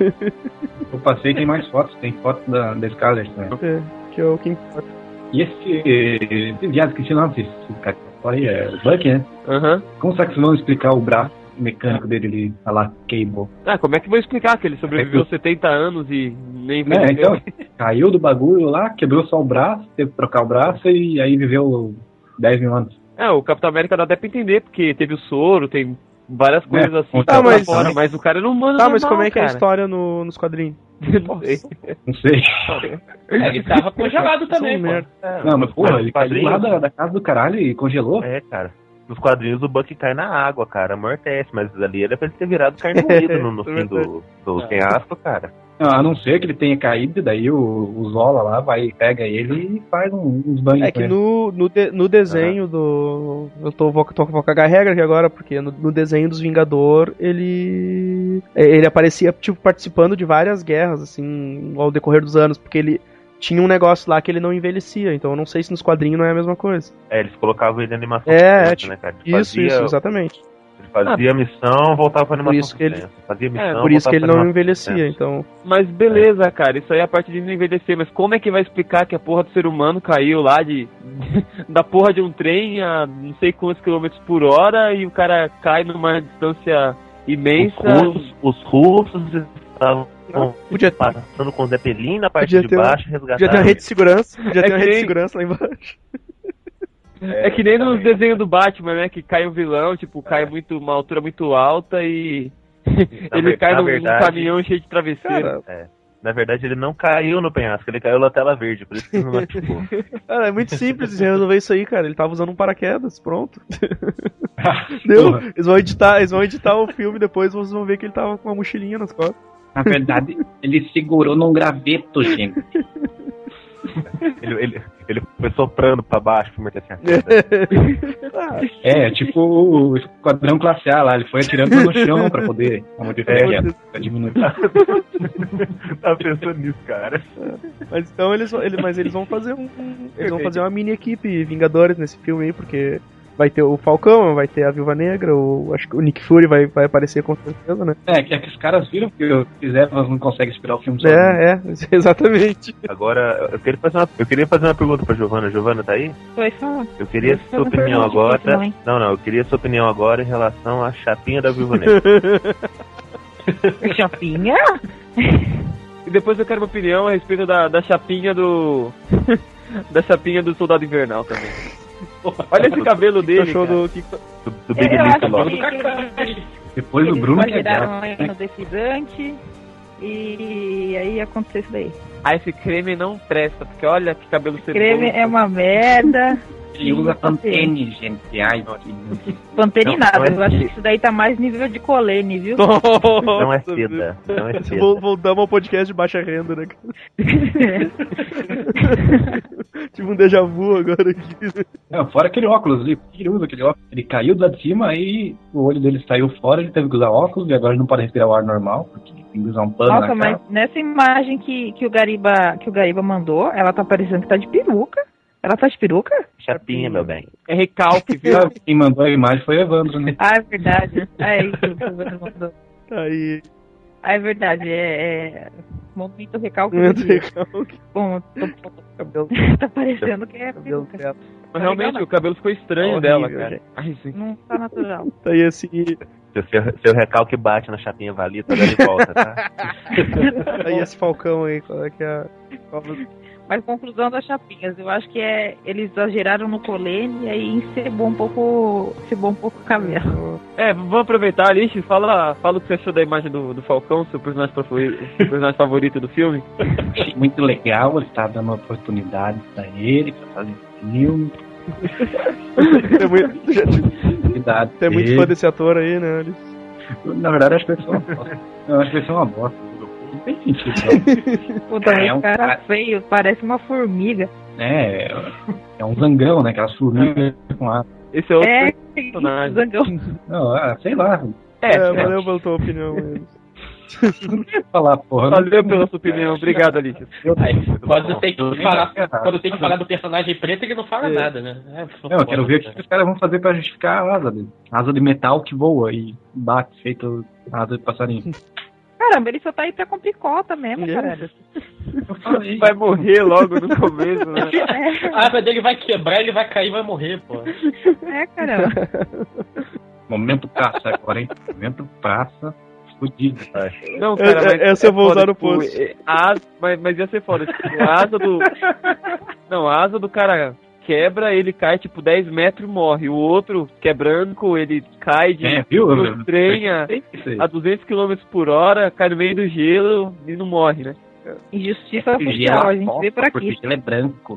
Eu passei, tem mais fotos. Tem fotos da Scarlet, né? Que é o que importa. E esse viado que tinha nome, esse cara aí, é o Buck, né? Aham. Como será que vocês vão explicar o braço mecânico dele ali, a lá, Cable? Ah, como é que vou explicar que ele sobreviveu 70 anos e nem Né, envelheceu? então, caiu do bagulho lá, quebrou só o braço, teve que trocar o braço e aí viveu 10 mil anos. O Capitão América dá até pra entender, porque teve o soro, tem várias coisas assim. Tá, mas- fora, mas o cara não manda Tá, mas normal, como é que é a cara. história nos quadrinhos? Não sei. Não sei. Ele tava congelado também, São pô. merda. Não, mas porra, ele caiu quadrinhos- lá da casa do caralho e congelou. É, cara. Nos quadrinhos o Buck cai na água, cara, amortece, mas ali era pra ele ter virado carne moída no fim do penhasco, cara. A não ser que ele tenha caído, daí o Zola lá pega ele e faz uns banhos. É que no desenho do. Vou cagar a regra aqui agora, porque no desenho dos Vingador ele aparecia tipo participando de várias guerras, assim, ao decorrer dos anos, porque ele tinha um negócio lá que ele não envelhecia, então eu não sei se nos quadrinhos não é a mesma coisa. Eles colocavam ele em animação Tipo, né, cara? Ele isso, exatamente. Ele fazia a missão, voltava pra animação Por isso que ele- suspensa. Fazia missão, Por isso que ele voltava não pra envelhecia, animação então. Mas beleza, cara, isso aí é a parte de não envelhecer, mas como é que vai explicar que a porra do ser humano caiu lá da porra de um trem a não sei quantos quilômetros por hora e o cara cai numa distância imensa? Os russos estavam Podia passando com o Zeppelin na parte Podia de ter- baixo e Podia resgataram. ter uma rede de segurança, É que nem- lá embaixo. É que nem nos desenhos do Batman, né? Que cai um vilão, tipo, cai uma altura muito alta e ele cai na num verdade- caminhão cheio de travesseiro. Cara, Na verdade, ele não caiu no penhasco, ele caiu na tela verde, por isso que não machucou. cara, é muito simples de resolver isso aí, cara. Ele tava usando um paraquedas, pronto. Deu? Porra. Eles vão editar o filme depois, vocês vão ver que ele tava com uma mochilinha nas costas. Na verdade, ele segurou num graveto, gente. ele foi soprando pra baixo pra meter assim a queda. É, tipo o Esquadrão Classe A lá, ele foi atirando no chão pra poder pra diminuir. Tava pensando nisso, cara. Mas então eles vão fazer eles vão fazer uma mini equipe Vingadores nesse filme aí, porque vai ter o Falcão, vai ter a Viúva Negra, acho que o Nick Fury vai aparecer com certeza, né? Que os caras viram que fizeram, mas não conseguem esperar o filme Exatamente. Agora, eu queria fazer uma pergunta pra Giovana. Giovana, tá aí? Foi falar. Eu queria sua opinião agora. Não, eu queria sua opinião agora em relação à chapinha da Viúva Negra. Chapinha? E depois eu quero uma opinião a respeito da chapinha do... da chapinha do Soldado Invernal também. Olha esse cabelo dele, do Big Nick. Depois do Bruno que é gato. No decidante e aí aconteceu isso daí. Esse creme não presta, porque olha que cabelo ceboso. Creme é uma merda. Ele usa Pantene, gente. Ai, Pantene nada, eu acho que isso daí tá mais nível de colene, viu? Não é seda. Voltamos ao podcast de baixa renda, né? Tive um déjà vu agora aqui. Fora aquele óculos ali, ele usa aquele óculos. Ele caiu lá de cima, aí o olho dele saiu fora, ele teve que usar óculos e agora ele não pode respirar o ar normal, porque tem que usar um pano. Nossa, mas nessa imagem que o Gariba mandou, ela tá parecendo que tá de peruca. Ela tá de peruca? Chapinha, meu bem. É recalque, viu? Quem mandou a imagem foi o Evandro, né? Ah, é verdade. É isso que o Evandro mandou. Aí. Ah, é verdade. Momento recalque. Bom, tá parecendo que é peruca. Mas realmente o cabelo ficou estranho dela, cara. Ai, sim. Não tá natural. Aí assim. Seu recalque bate na chapinha valita, dá de volta, tá? Aí esse Falcão aí, qual é que é Mas conclusão das chapinhas, eu acho que eles exageraram no colene e aí encebou um pouco o cabelo. Vamos aproveitar, Alice, fala o que você achou da imagem do Falcão, seu personagem favorito do filme. Achei muito legal, ele tá dando oportunidade pra ele, pra fazer filme. Tem muito fã desse ator aí, né, Alice? Na verdade, acho que vai ser uma bosta. Eu acho que vai ser uma bosta. Não tem sentido, não. Puta, esse cara feio, parece uma formiga. É um zangão, né? Aquelas formigas com ar. Esse é outro personagem. Zangão. Não, sei lá. Valeu pela tua opinião, não quero falar, porra. Valeu pela sua opinião, obrigado, Alice. Quando tem que falar do personagem preto, ele não fala nada, né? Eu quero ver o que os caras vão fazer pra justificar a asa dele. Asa de metal que voa e bate, feito asa de passarinho. Caramba, ele só tá aí pra cumprir cota mesmo, caralho. Vai morrer logo no começo, né? A asa dele vai quebrar, ele vai cair e vai morrer, pô. Caramba. Momento praça agora, hein? Momento praça. Fudido. Não, cara, mas essa eu vou usar no post. Mas ia ser foda. Tipo, a asa do cara quebra, ele cai tipo 10 metros e morre. O outro, que é branco, ele cai de um trem a 200 km por hora, cai no meio do gelo e não morre, né? Injustiça social, a gente vê por aqui. Ele é branco.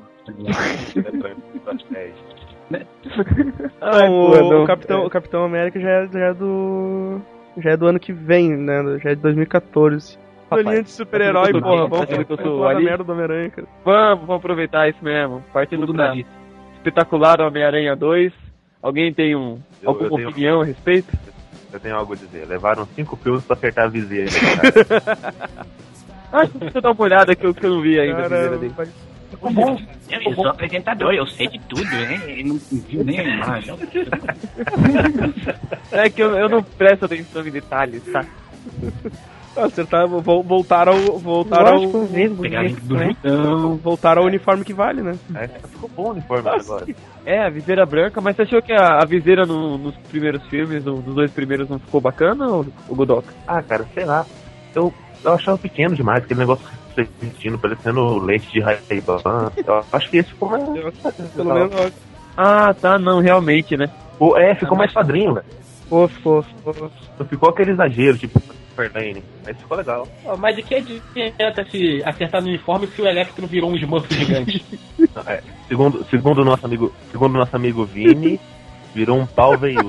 O Capitão América já é do ano que vem, né? Já é de 2014. Linha de super-herói, porra. Vamos falar da merda do Homem-Aranha, cara. Vamos aproveitar isso mesmo. Partindo do espetacular Homem-Aranha 2. Alguém tem alguma opinião a respeito? Eu tenho algo a dizer. Levaram 5 filmes pra acertar a viseira. Deixa eu dar uma olhada que eu não vi ainda a viseira dele. Eu sou apresentador, eu sei de tudo, né? Ele não viu nem a imagem. É que eu não presto atenção em detalhes, tá? Voltaram ao uniforme que vale, né? Ficou bom o uniforme agora. A viseira branca, mas você achou que a viseira nos primeiros filmes, nos 2 primeiros, não ficou bacana, ou o Godoka? Cara, sei lá. Eu achava pequeno demais, aquele negócio sentindo, parecendo leite de Ray-Ban. Eu acho que esse ficou mais... Pelo menos... tá, não, realmente, né? Ficou mais padrinho, velho. Ficou aquele exagero, tipo... Superlane, mas ficou legal. Mas de que adianta se acertar no uniforme se o Electro virou um Smurf gigante? Segundo o nosso amigo Vini, virou um pau veiudo.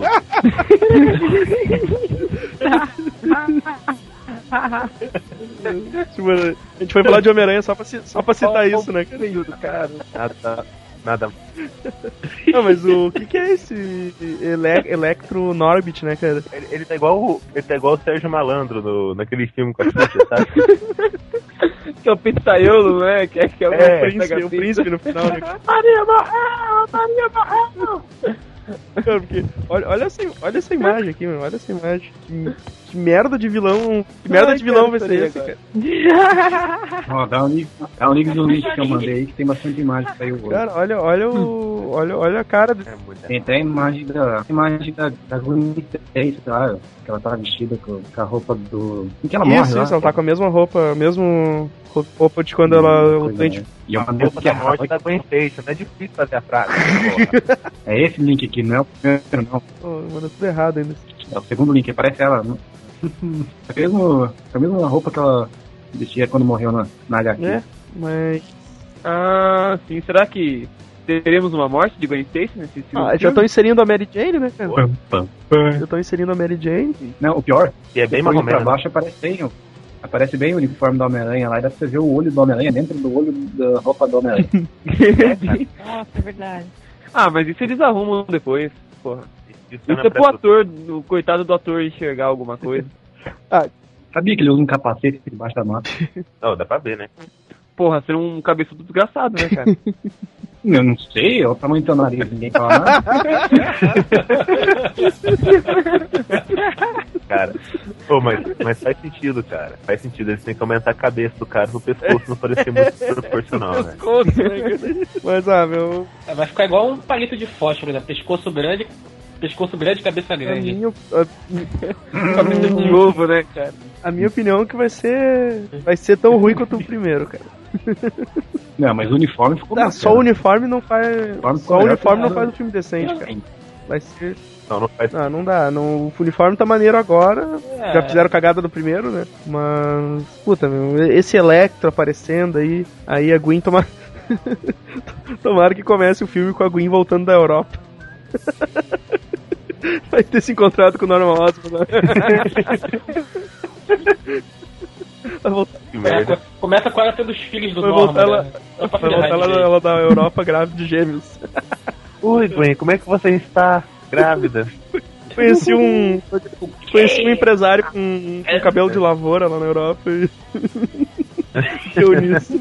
A gente foi falar de Homem-Aranha só pra citar isso, né? Veiudo, cara. Nada. Não, mas o que é esse Electro Norbit, né, cara? Ele tá igual o Sérgio Malandro naquele filme com a Xuxa, sabe? Que é o pizzaiolo, né? Que é o príncipe no final, né? Maria morreu! Cara, porque, olha essa imagem aqui, mano. Olha essa imagem. Que merda de vilão. Que merda de vilão vai ser esse, cara? Ó, dá um link do link que eu mandei aí, que tem bastante imagem que saiu hoje. Cara, olha a cara desse. Tem até a imagem da Gwen Stacy, claro, que ela tá vestida com a roupa do... Em que ela morre, Isso, ela tá com a mesma roupa, roupa de quando ela... E eu mandei Roupa da morte da Gwen Stacy, não é difícil fazer a frase. É esse link aqui, não é o primeiro, não. Pô, manda tudo errado ainda. É o segundo link, aparece ela. A mesma roupa que ela vestia quando morreu na HQ. É, mas... Ah, sim. Será que teremos uma morte de Gwen Stacy nesse filme? Já estão inserindo a Mary Jane, né, cara? Já estão inserindo a Mary Jane. Não, o pior, E é bem depois mais ou pra menos. baixo aparece bem o uniforme do Homem-Aranha lá, e dá pra você ver o olho do Homem-Aranha dentro do olho da roupa do Homem-Aranha. Nossa, é verdade. Ah, mas isso eles arrumam depois, porra. Isso Isso é pro ator, o coitado do ator enxergar alguma coisa. Sabia que ele usa um capacete debaixo da mata? Não, dá pra ver, né? Porra, ser um cabeçudo desgraçado, né, cara? Eu não sei, é o tamanho do teu nariz, ninguém fala nada. Cara. Pô, mas faz sentido, cara. Faz sentido. Eles têm que aumentar a cabeça do cara pro pescoço não parecer muito proporcional, né? Mas, meu... Vai ficar igual um palito de fósforo, né? Pescoço grande, cabeça A grande. cabeça de ovo, né, cara? A minha opinião é que vai ser tão ruim quanto o primeiro, cara. Não, mas o uniforme ficou Só o uniforme não faz. Só o uniforme não faz o o filme decente, cara. Vai ser. Não faz. Não dá. Não, o uniforme tá maneiro agora. Já fizeram cagada no primeiro, né? Mas. Puta, meu, esse Electro aparecendo aí. Aí a Gwen toma. Tomara que comece o filme com a Gwen voltando da Europa. Vai ter se encontrado com o Norman Osborn, né? Vai voltar. Que merda. Começa com ela tendo os filhos do Vai Norman, voltar ela, né? vai voltar ela da Europa grávida de gêmeos. Oi, Gwen, como é que você está? Grávida. Conheci um empresário com cabelo de lavoura lá na Europa e deu nisso.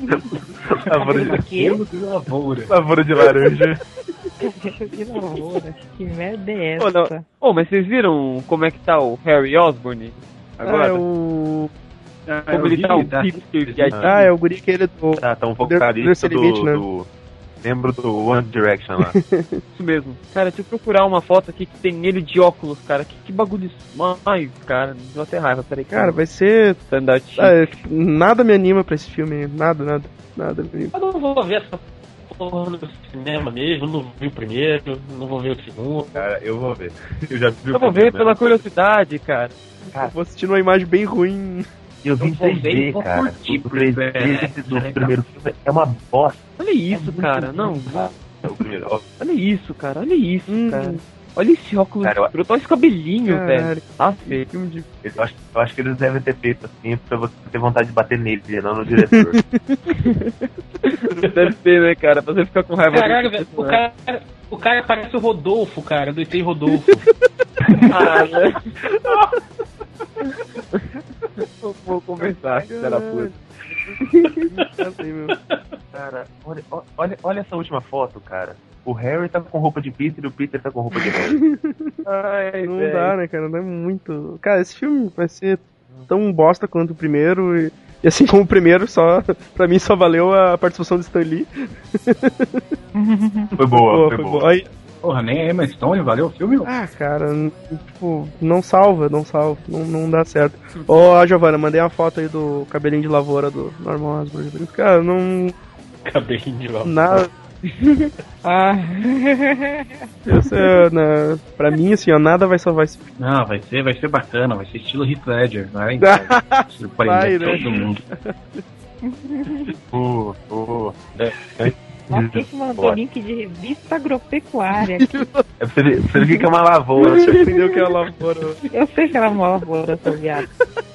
Lavoura de laranja. Que lavoura, que merda é essa? Mas vocês viram como é que tá o Harry Osborn agora? Como ele tá, o guri que ele é do... Tá um vocalista Limite, né? do membro do One Direction lá. Isso mesmo. Cara, deixa eu procurar uma foto aqui que tem ele de óculos, cara. Que bagulho isso. Ai, cara, deu até raiva. Peraí. Cara, vai ser... nada me anima pra esse filme. Nada me anima. Eu não vou ver essa porra no cinema mesmo, não vi o primeiro, não vou ver o segundo. Cara, eu vou ver. Eu já vi o Eu vou ver pela curiosidade, cara. Eu vou assistir uma imagem bem ruim. Eu vi em 3D, cara. O 3D do primeiro filme é uma bosta. Olha isso, cara. Não. O primeiro, Olha isso, cara. Olha isso, cara. Olha esse óculos. Cara, Olha esse cabelinho, velho. Filme de... eu acho que eles devem ter feito assim pra você ter vontade de bater nele, não no diretor. Deve ser, né, cara? Pra você ficar com raiva. Caralho, velho. O cara parece o Rodolfo, cara. Do ET Rodolfo. Né? Vou conversar, filha da puta. Cara, olha essa última foto, cara. O Harry tá com roupa de Peter e o Peter tá com roupa de Harry. Não dá, né, cara? Não é muito... Cara, esse filme vai ser tão bosta quanto o primeiro e assim como o primeiro, pra mim só valeu a participação do Stan Lee. Foi boa. Aí... Porra, nem a Emma Stone valeu o filme? Cara, tipo, não salva, não dá certo. A Giovana, mandei uma foto aí do cabelinho de lavoura do Norman Osborn. Cara, não... Cabelinho de lavoura. Nada... pra mim, assim, nada vai salvar esse filme. Não, vai ser bacana, vai ser estilo Heath Ledger, vai Vai, surpreender né? todo mundo. Alguém que mandou link de revista agropecuária aqui. É pra você ver que é uma lavoura. Você entendeu que é uma lavoura. Eu sei que ela é uma lavoura, seu viado.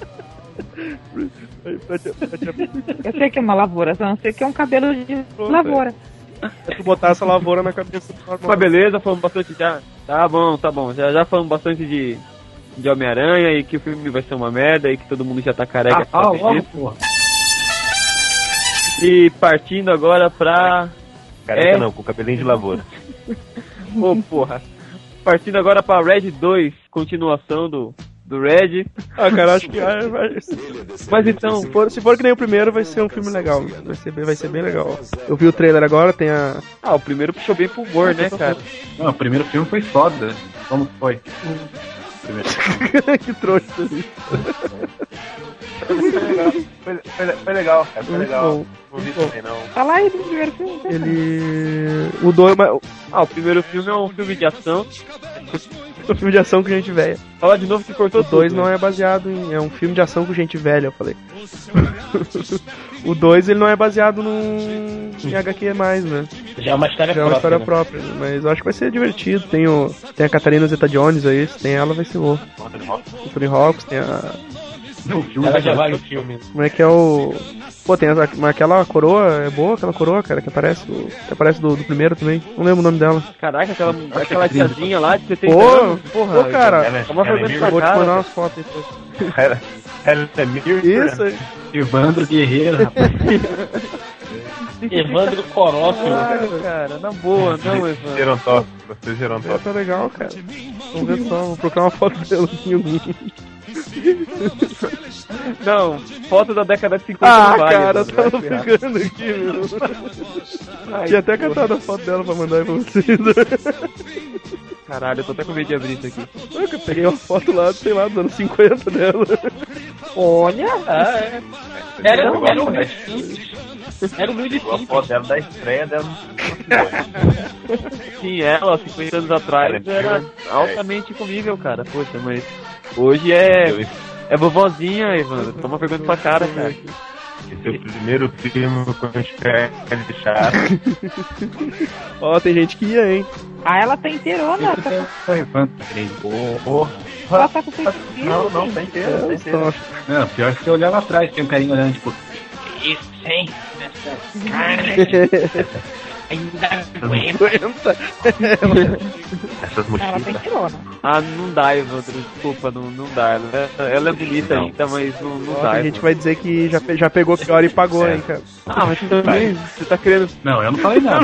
Eu sei que é uma lavoura, só não sei que é um cabelo de lavoura. É tu botar essa lavoura na cabeça do Norman. Mas beleza, falamos bastante já. Tá bom. Já falamos bastante de Homem-Aranha e que o filme vai ser uma merda e que todo mundo já tá careca. Porra. E partindo agora pra... Careca não, com cabelinho de lavoura. Porra. Partindo agora pra Red 2, continuação do Red. Ah, cara, acho que Mas então, se for que nem o primeiro, vai ser um filme legal. Vai ser bem legal. Eu vi o trailer agora, tem a... o primeiro puxou bem pro humor, né, cara? Não, o primeiro filme foi foda. Como foi? Que trouxa. Foi legal, cara. Foi Muito legal. bom. Não vi também, não. Fala aí do primeiro filme. Ele... O 2... O primeiro filme é um filme de ação. O filme de ação com gente velha. Fala de novo que cortou O 2 tudo. não é baseado em... É um filme de ação com gente velha, eu falei. O 2 ele não é baseado em HQ mais, né? Já é uma história Já é uma história própria. própria, mas eu acho que vai ser divertido. Tem a Catarina Zeta-Jones aí, se tem ela vai ser louco. O Tony Hawks, tem a... Não, o filme Ela já vale o filme. Como é que é o... Pô, tem aquela coroa, é boa aquela coroa, cara, que aparece do primeiro também. Não lembro o nome dela. Caraca, aquela tiazinha lá de 70 Pô, anos. Porra, cara, é uma vergonha pra vou te cara. mandar umas fotos aí. Ela é Mir. Isso aí. Evandro Guerreiro, rapaz. Evandro Corófilo. Cara, na boa, não, Evandro. Gerontóxico, vocês gerontóxico. Tá legal, cara. Vamos ver só, vou procurar uma foto dela aqui. Não, foto da década de 50 Ah, não vale, cara, Evandro, tava vai ferrar. pegando aqui, meu. Tinha até catado a foto dela pra mandar aí pra vocês. Caralho, eu tô até com medo de abrir isso aqui. Eu peguei uma foto lá, sei lá, dos anos 50 dela. Olha. Era o Will Smith. Era o Will A Smith. foto dela da estreia dela. Sim, ela, 50 anos atrás, era altamente comível, cara. Poxa, mas hoje é vovozinha, Evandro. Toma vergonha pra cara, cara. Esse é o primeiro filme com a gente quer deixar. Ó, tem gente que ia, hein? Ah, ela tá inteirona. O Evandro. Ela tá com o Facebook. Não, tá inteiro, tá inteiro. Não, pior que você olhar lá atrás, tem um carinho olhando, tipo... Isso, hein? Nessa carne. Ainda aguenta. Essas Ela tá mochilas. inteirona. Ah, não dá, Evandro, desculpa, não dá. Ela é bonita ainda, mas não Ó, dá. tem gente que vai dizer que já pegou pior e pagou, hein, cara. Ah, mas também, você tá querendo... Não, eu não falei nada.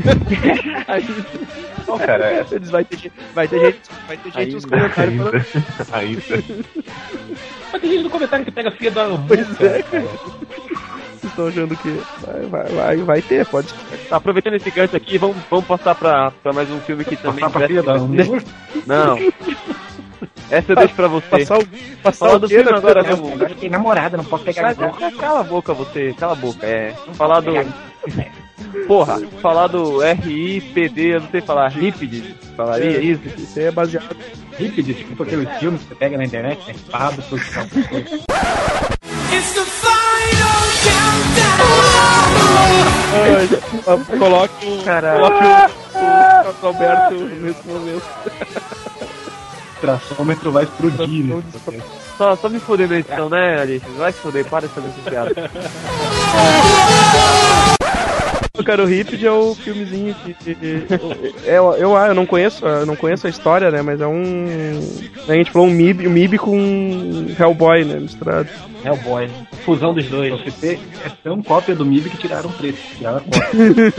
Não, cara, Eles vai ter gente nos comentários falando. ainda. Mas tem gente no comentário que pega a filha do Alan Moore, Pois é, cara. Vocês estão achando que vai ter, pode. Tá, aproveitando esse gancho aqui, vamos passar pra mais um filme que também... Passar pra filha da Moore. Não. Essa eu deixo pra você. Passar Fala o do dedo filme agora, né? meu. Agora tem namorada, não posso pegar Cala a boca, você. Cala a boca. Falar do... Porra, falar do RIPD, eu não sei falar. RIPD. Falaria isso? Isso aí é baseado. Hípide, tipo aqueles filmes que você pega na internet, né? Espada, tudo que Coloque o Alberto nesse momento. o traçômetro vai explodir, né? Só me foder na edição, né, Alice? Vai se foder, para de fazer essa piada. Cara, o Riptide é o filmezinho que eu não conheço a história, né? Mas é a gente falou um MIB com Hellboy, né? Misturado. Hellboy. Fusão dos dois. É tão cópia do MIB que tiraram o preço. Tiraram a cópia.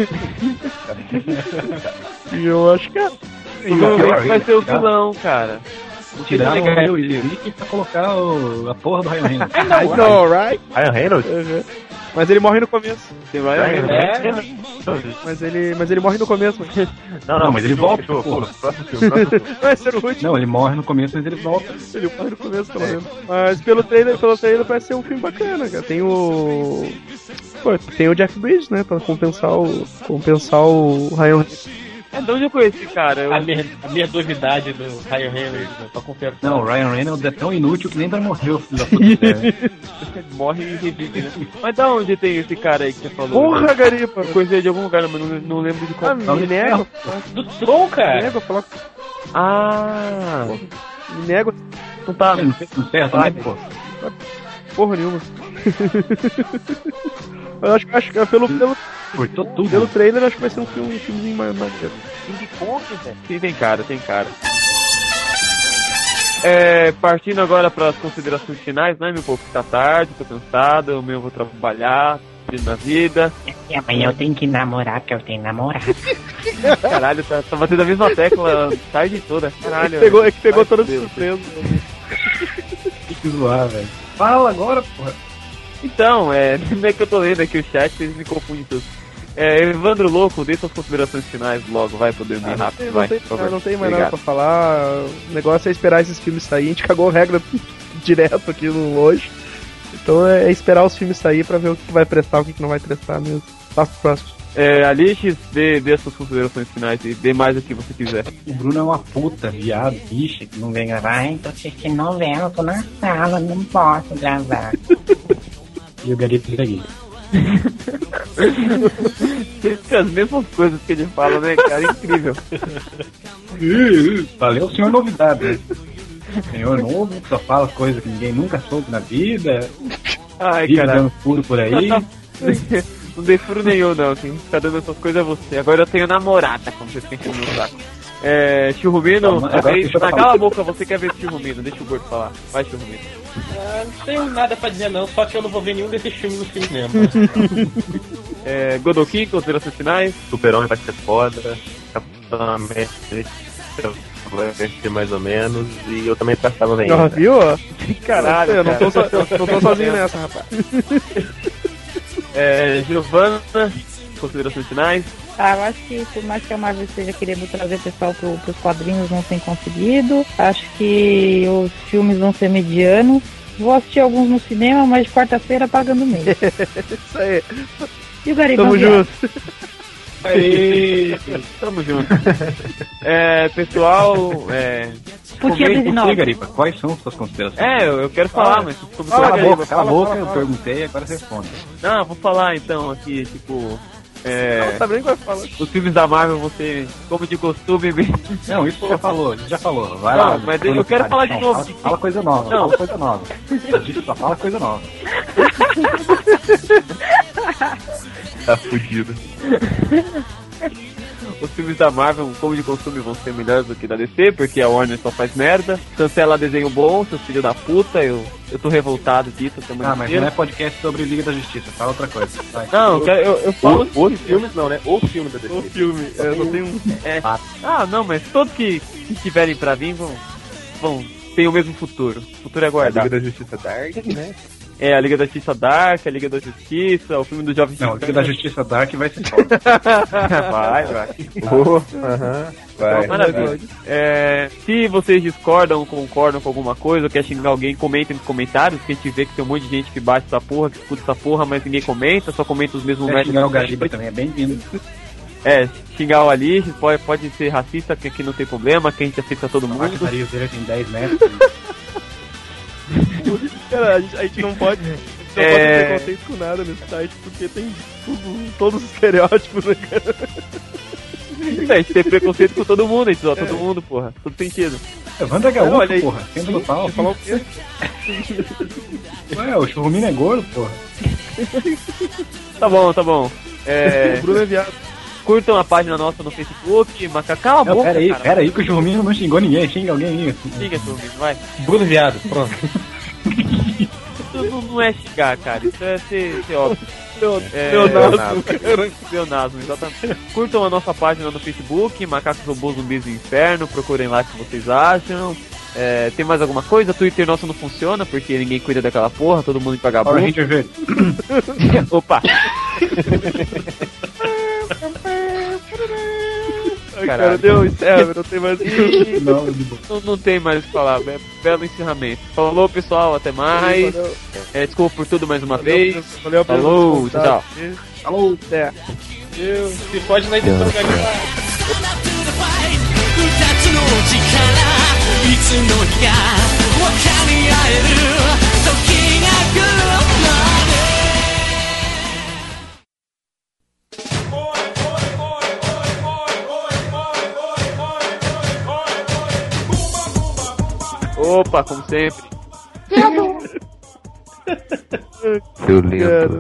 E eu acho que é. Provavelmente vai ser o vilão, cara. Tiraram o Will Smith pra colocar a porra do Ryan Reynolds. I know, right? Ryan Reynolds? Uhum. Mas ele morre no começo. Tem Ryan Reynolds. Mas ele morre no começo. Não, mas ele volta, Próximo porra. filme. Vai ser o último. Não, ele morre no começo, mas ele volta. Ele morre no começo, pelo menos. Mas pelo trailer parece ser um filme bacana, cara. Tem o Jeff Bridges, né? Pra compensar o Ryan Reynolds. É de onde eu conheci, cara? A minha novidade do Ryan Reynolds, né, pra confessar. Não, o Ryan Reynolds é tão inútil que nem vai morrer o filho da puta. Morre e revive, né? Mas da onde tem esse cara aí que você falou? Porra, Garipa! Eu conheci ele de algum lugar, mas não lembro de qual. Me nego. Do Tron, cara. Me nego a falar. Ah! Me nego. Não tá. Ele não fez sucesso também, pô. Porra nenhuma. Eu acho que pelo Cortou tudo. Pelo trailer, acho que vai ser um filmezinho mais maneiro. King Kong, velho. Sim, tem cara. Partindo agora para as considerações finais, né, meu povo? Tá tarde, tô cansado, eu mesmo vou trabalhar, na vida. E amanhã eu tenho que namorar, porque eu tenho namorado. Caralho, tá batendo a mesma tecla a tarde toda. Caralho. Pegou todas as surpresas. Tem que zoar, velho. Fala agora, porra. Então, não é que eu tô lendo aqui o chat, eles me confundem tudo. Evandro Louco, dê suas considerações finais logo, vai poder dormir rápido, vai. Não tem mais nada pra falar. O negócio é esperar esses filmes sair. A gente cagou a regra direto aqui no hoje. Então é esperar os filmes sair pra ver o que vai prestar, o que não vai prestar mesmo. Passa pro próximo. Alix, dê suas considerações finais e dê mais o que você quiser. O Bruno é uma puta, viado, bicha, que não vem gravar. Ai, tô assistindo novela, tô na sala, não posso gravar. E o Garito segue. As mesmas coisas que ele fala, né, cara? Incrível. Valeu, senhor novidade, né? Senhor novo, só fala coisa que ninguém nunca soube na vida. Ai, vive cara. dando furo por aí. Não dei furo nenhum, não. Quem tá dando essas coisas é você. Agora eu tenho namorada, como vocês pensam no saco. Churrumino, cala a boca, você quer ver Churrumino? Deixa o gordo falar. Vai, Churrumino. Não tenho nada pra dizer não, só que eu não vou ver nenhum desses filmes no cinema. Godokin, considerações finais. Super-Homem vai ser foda. Capitão América vai ser mais ou menos. E eu também passava bem. Viu? Caralho, eu não tô sozinho nessa, rapaz. Giovana, considerações finais. Eu acho que por mais que a Marvel esteja querendo trazer o pessoal pros quadrinhos, não tem conseguido. Acho que os filmes vão ser medianos. Vou assistir alguns no cinema, mas de quarta-feira pagando mês. Isso aí. E o Garibão? Tamo junto. Aí, tamo junto. Pessoal, Gariba, quais são suas considerações? eu quero falar, mas Cala a boca, eu perguntei, agora você responde. Não, vou falar então aqui, tipo. Não sabe nem o que vai falar. Os filmes da Marvel vão ser, como de costume, Não, isso já falou. Vai não, lá. Mas eu quero falar de novo. Fala coisa nova, não. Fala coisa nova. Só fala coisa nova. Tá fudido. Os filmes da Marvel, como de costume, vão ser melhores do que da DC, porque a Warner só faz merda. Cancela desenho bom, seus filhos da puta, eu tô revoltado disso. Mas não é podcast sobre Liga da Justiça, fala outra coisa. Vai. Não, eu falo... Os filmes não, né? O filme da DC. O filme, não tem um... não, mas todos que tiverem pra vir vão ter o mesmo futuro. O futuro é guardado. A Liga da Justiça Dark, né? A Liga da Justiça Dark, a Liga da Justiça, o filme do Jovem Não, a Liga da Justiça Dark vai ser foda. vai. Vai. Maravilha. Se vocês discordam, concordam com alguma coisa, ou quer xingar alguém, comentem nos comentários, que a gente vê que tem um monte de gente que bate essa porra, que escuta essa porra, mas ninguém comenta, só comenta os mesmos merdas. Xingar o Gariba também é bem-vindo. Xingar o Alix, pode ser racista, que aqui não tem problema, que a gente aceita todo mundo. O nariz dele tem 10 metros. Cara, a gente não pode ter preconceito com nada nesse site, porque tem todos os estereótipos, né, cara? A gente tem preconceito com todo mundo, a gente zoa todo mundo, porra. Todo sentido. Wanda é gaúcho, olha aí, porra. Sendo no pau. Você falou o quê? Ué, o Churrumino é gordo, porra. Tá bom. O Bruno é viado. Curtam a página nossa no Facebook, cala a boca, Pera aí que o Churrumino não xingou ninguém, xinga alguém aí. Xinga, Churrumino, vai. Bruno viado, pronto. Isso não é xingar, cara, isso é ser óbvio. Leonasmo, exatamente. Curtam a nossa página no Facebook, Macacos Robôs Zumbis do Inferno, procurem lá o que vocês acham. Tem mais alguma coisa? Twitter nosso não funciona, porque ninguém cuida daquela porra, todo mundo paga Power Ranger verde. Opa! Cara, deu encerra, não tem mais não tem mais o que falar, belo encerramento. Falou, pessoal, até mais. Desculpa por tudo mais uma vez. Valeu, falou, tchau. Falou, até. Se pode na edição do Gariba. Opa, como sempre. Seu lindo.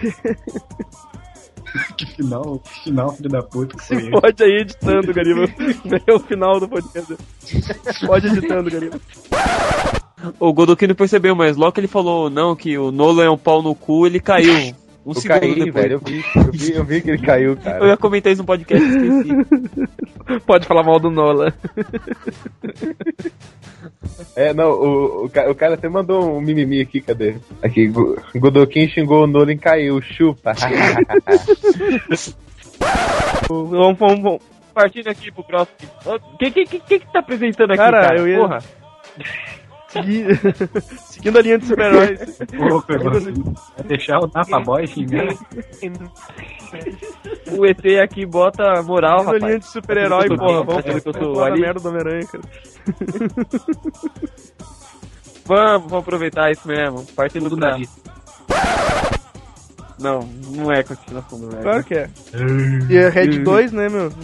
Que final, filho da puta. Que se pode aí editando, Gariba. É o final do podcast. Pode editando, Gariba. O Godokin não percebeu, mas logo que ele falou não, que o Nolan é um pau no cu, ele caiu. Um Eu segundo caí, depois. velho. Eu vi que ele caiu, cara. Eu já comentei isso no podcast, esqueci. Pode falar mal do Nolan. Não, o cara até mandou um mimimi aqui, cadê? Aqui, Godokin xingou o Nolan e caiu, chupa. Vamos. Partindo aqui pro próximo. Quem que tá apresentando aqui, Cara, eu ia- Porra. Seguindo a linha de super-heróis. Vai deixar o Napa Boy xingar. O ET aqui bota moral, Seguindo a rapaz. linha de super-herói, porra. Vamos que eu tô falar da ali. merda do Homem-Aranha, cara. Vamos aproveitar isso mesmo. Partindo Tudo pra... na lista. Não é continuação do Red. Claro que é. E é Red 2, né, meu?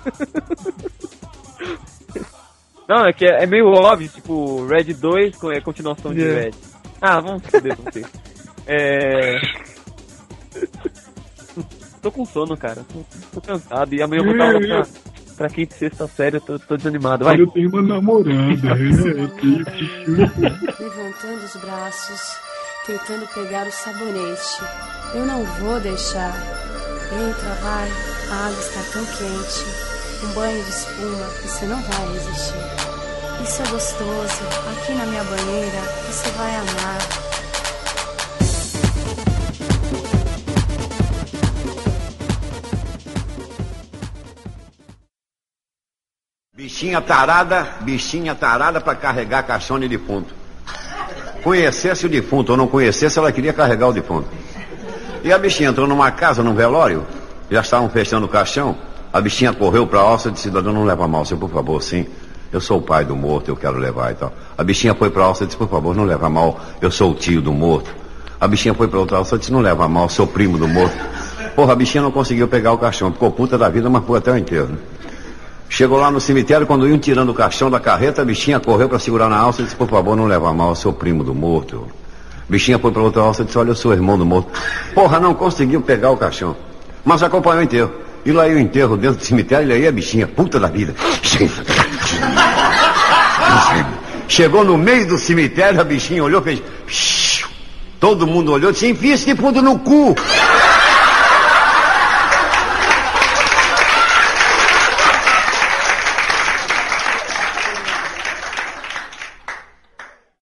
Não, é que é meio óbvio, tipo, Red 2 é continuação de Red. Ah, vamos foder você. Tô com sono, cara. Tô cansado. E amanhã eu vou dar aula pra quinta e sexta série, eu tô desanimado. Vai. Eu tenho uma namorada. Levantando os braços, tentando pegar o sabonete. Eu não vou deixar. Entra, vai. A água está tão quente. Um banho de espuma, você não vai resistir. Isso é gostoso. Aqui na minha banheira, você vai amar. Bichinha tarada pra carregar caixão de defunto. Conhecesse o defunto ou não conhecesse, ela queria carregar o defunto. E a bichinha entrou numa casa, num velório, já estavam fechando o caixão. A bichinha correu pra alça e disse: cidadão, não leva mal, senhor, por favor, sim. Eu sou o pai do morto, eu quero levar e tal. A bichinha foi pra alça e disse: por favor, não leva mal, eu sou o tio do morto. A bichinha foi pra outra alça e disse: não leva mal, sou primo do morto. Porra, a bichinha não conseguiu pegar o caixão, ficou puta da vida, mas foi até o enterro, né? Chegou lá no cemitério, quando iam tirando o caixão da carreta, a bichinha correu pra segurar na alça e disse: por favor, não leva mal, eu sou primo do morto. A bichinha foi pra outra alça e disse: olha, eu sou irmão do morto. Porra, não conseguiu pegar o caixão, mas acompanhou o enterro. E lá ia o enterro dentro do cemitério, e aí a bichinha, puta da vida. Chegou no meio do cemitério, a bichinha olhou, fez... Todo mundo olhou e disse: enfia esse defunto no cu.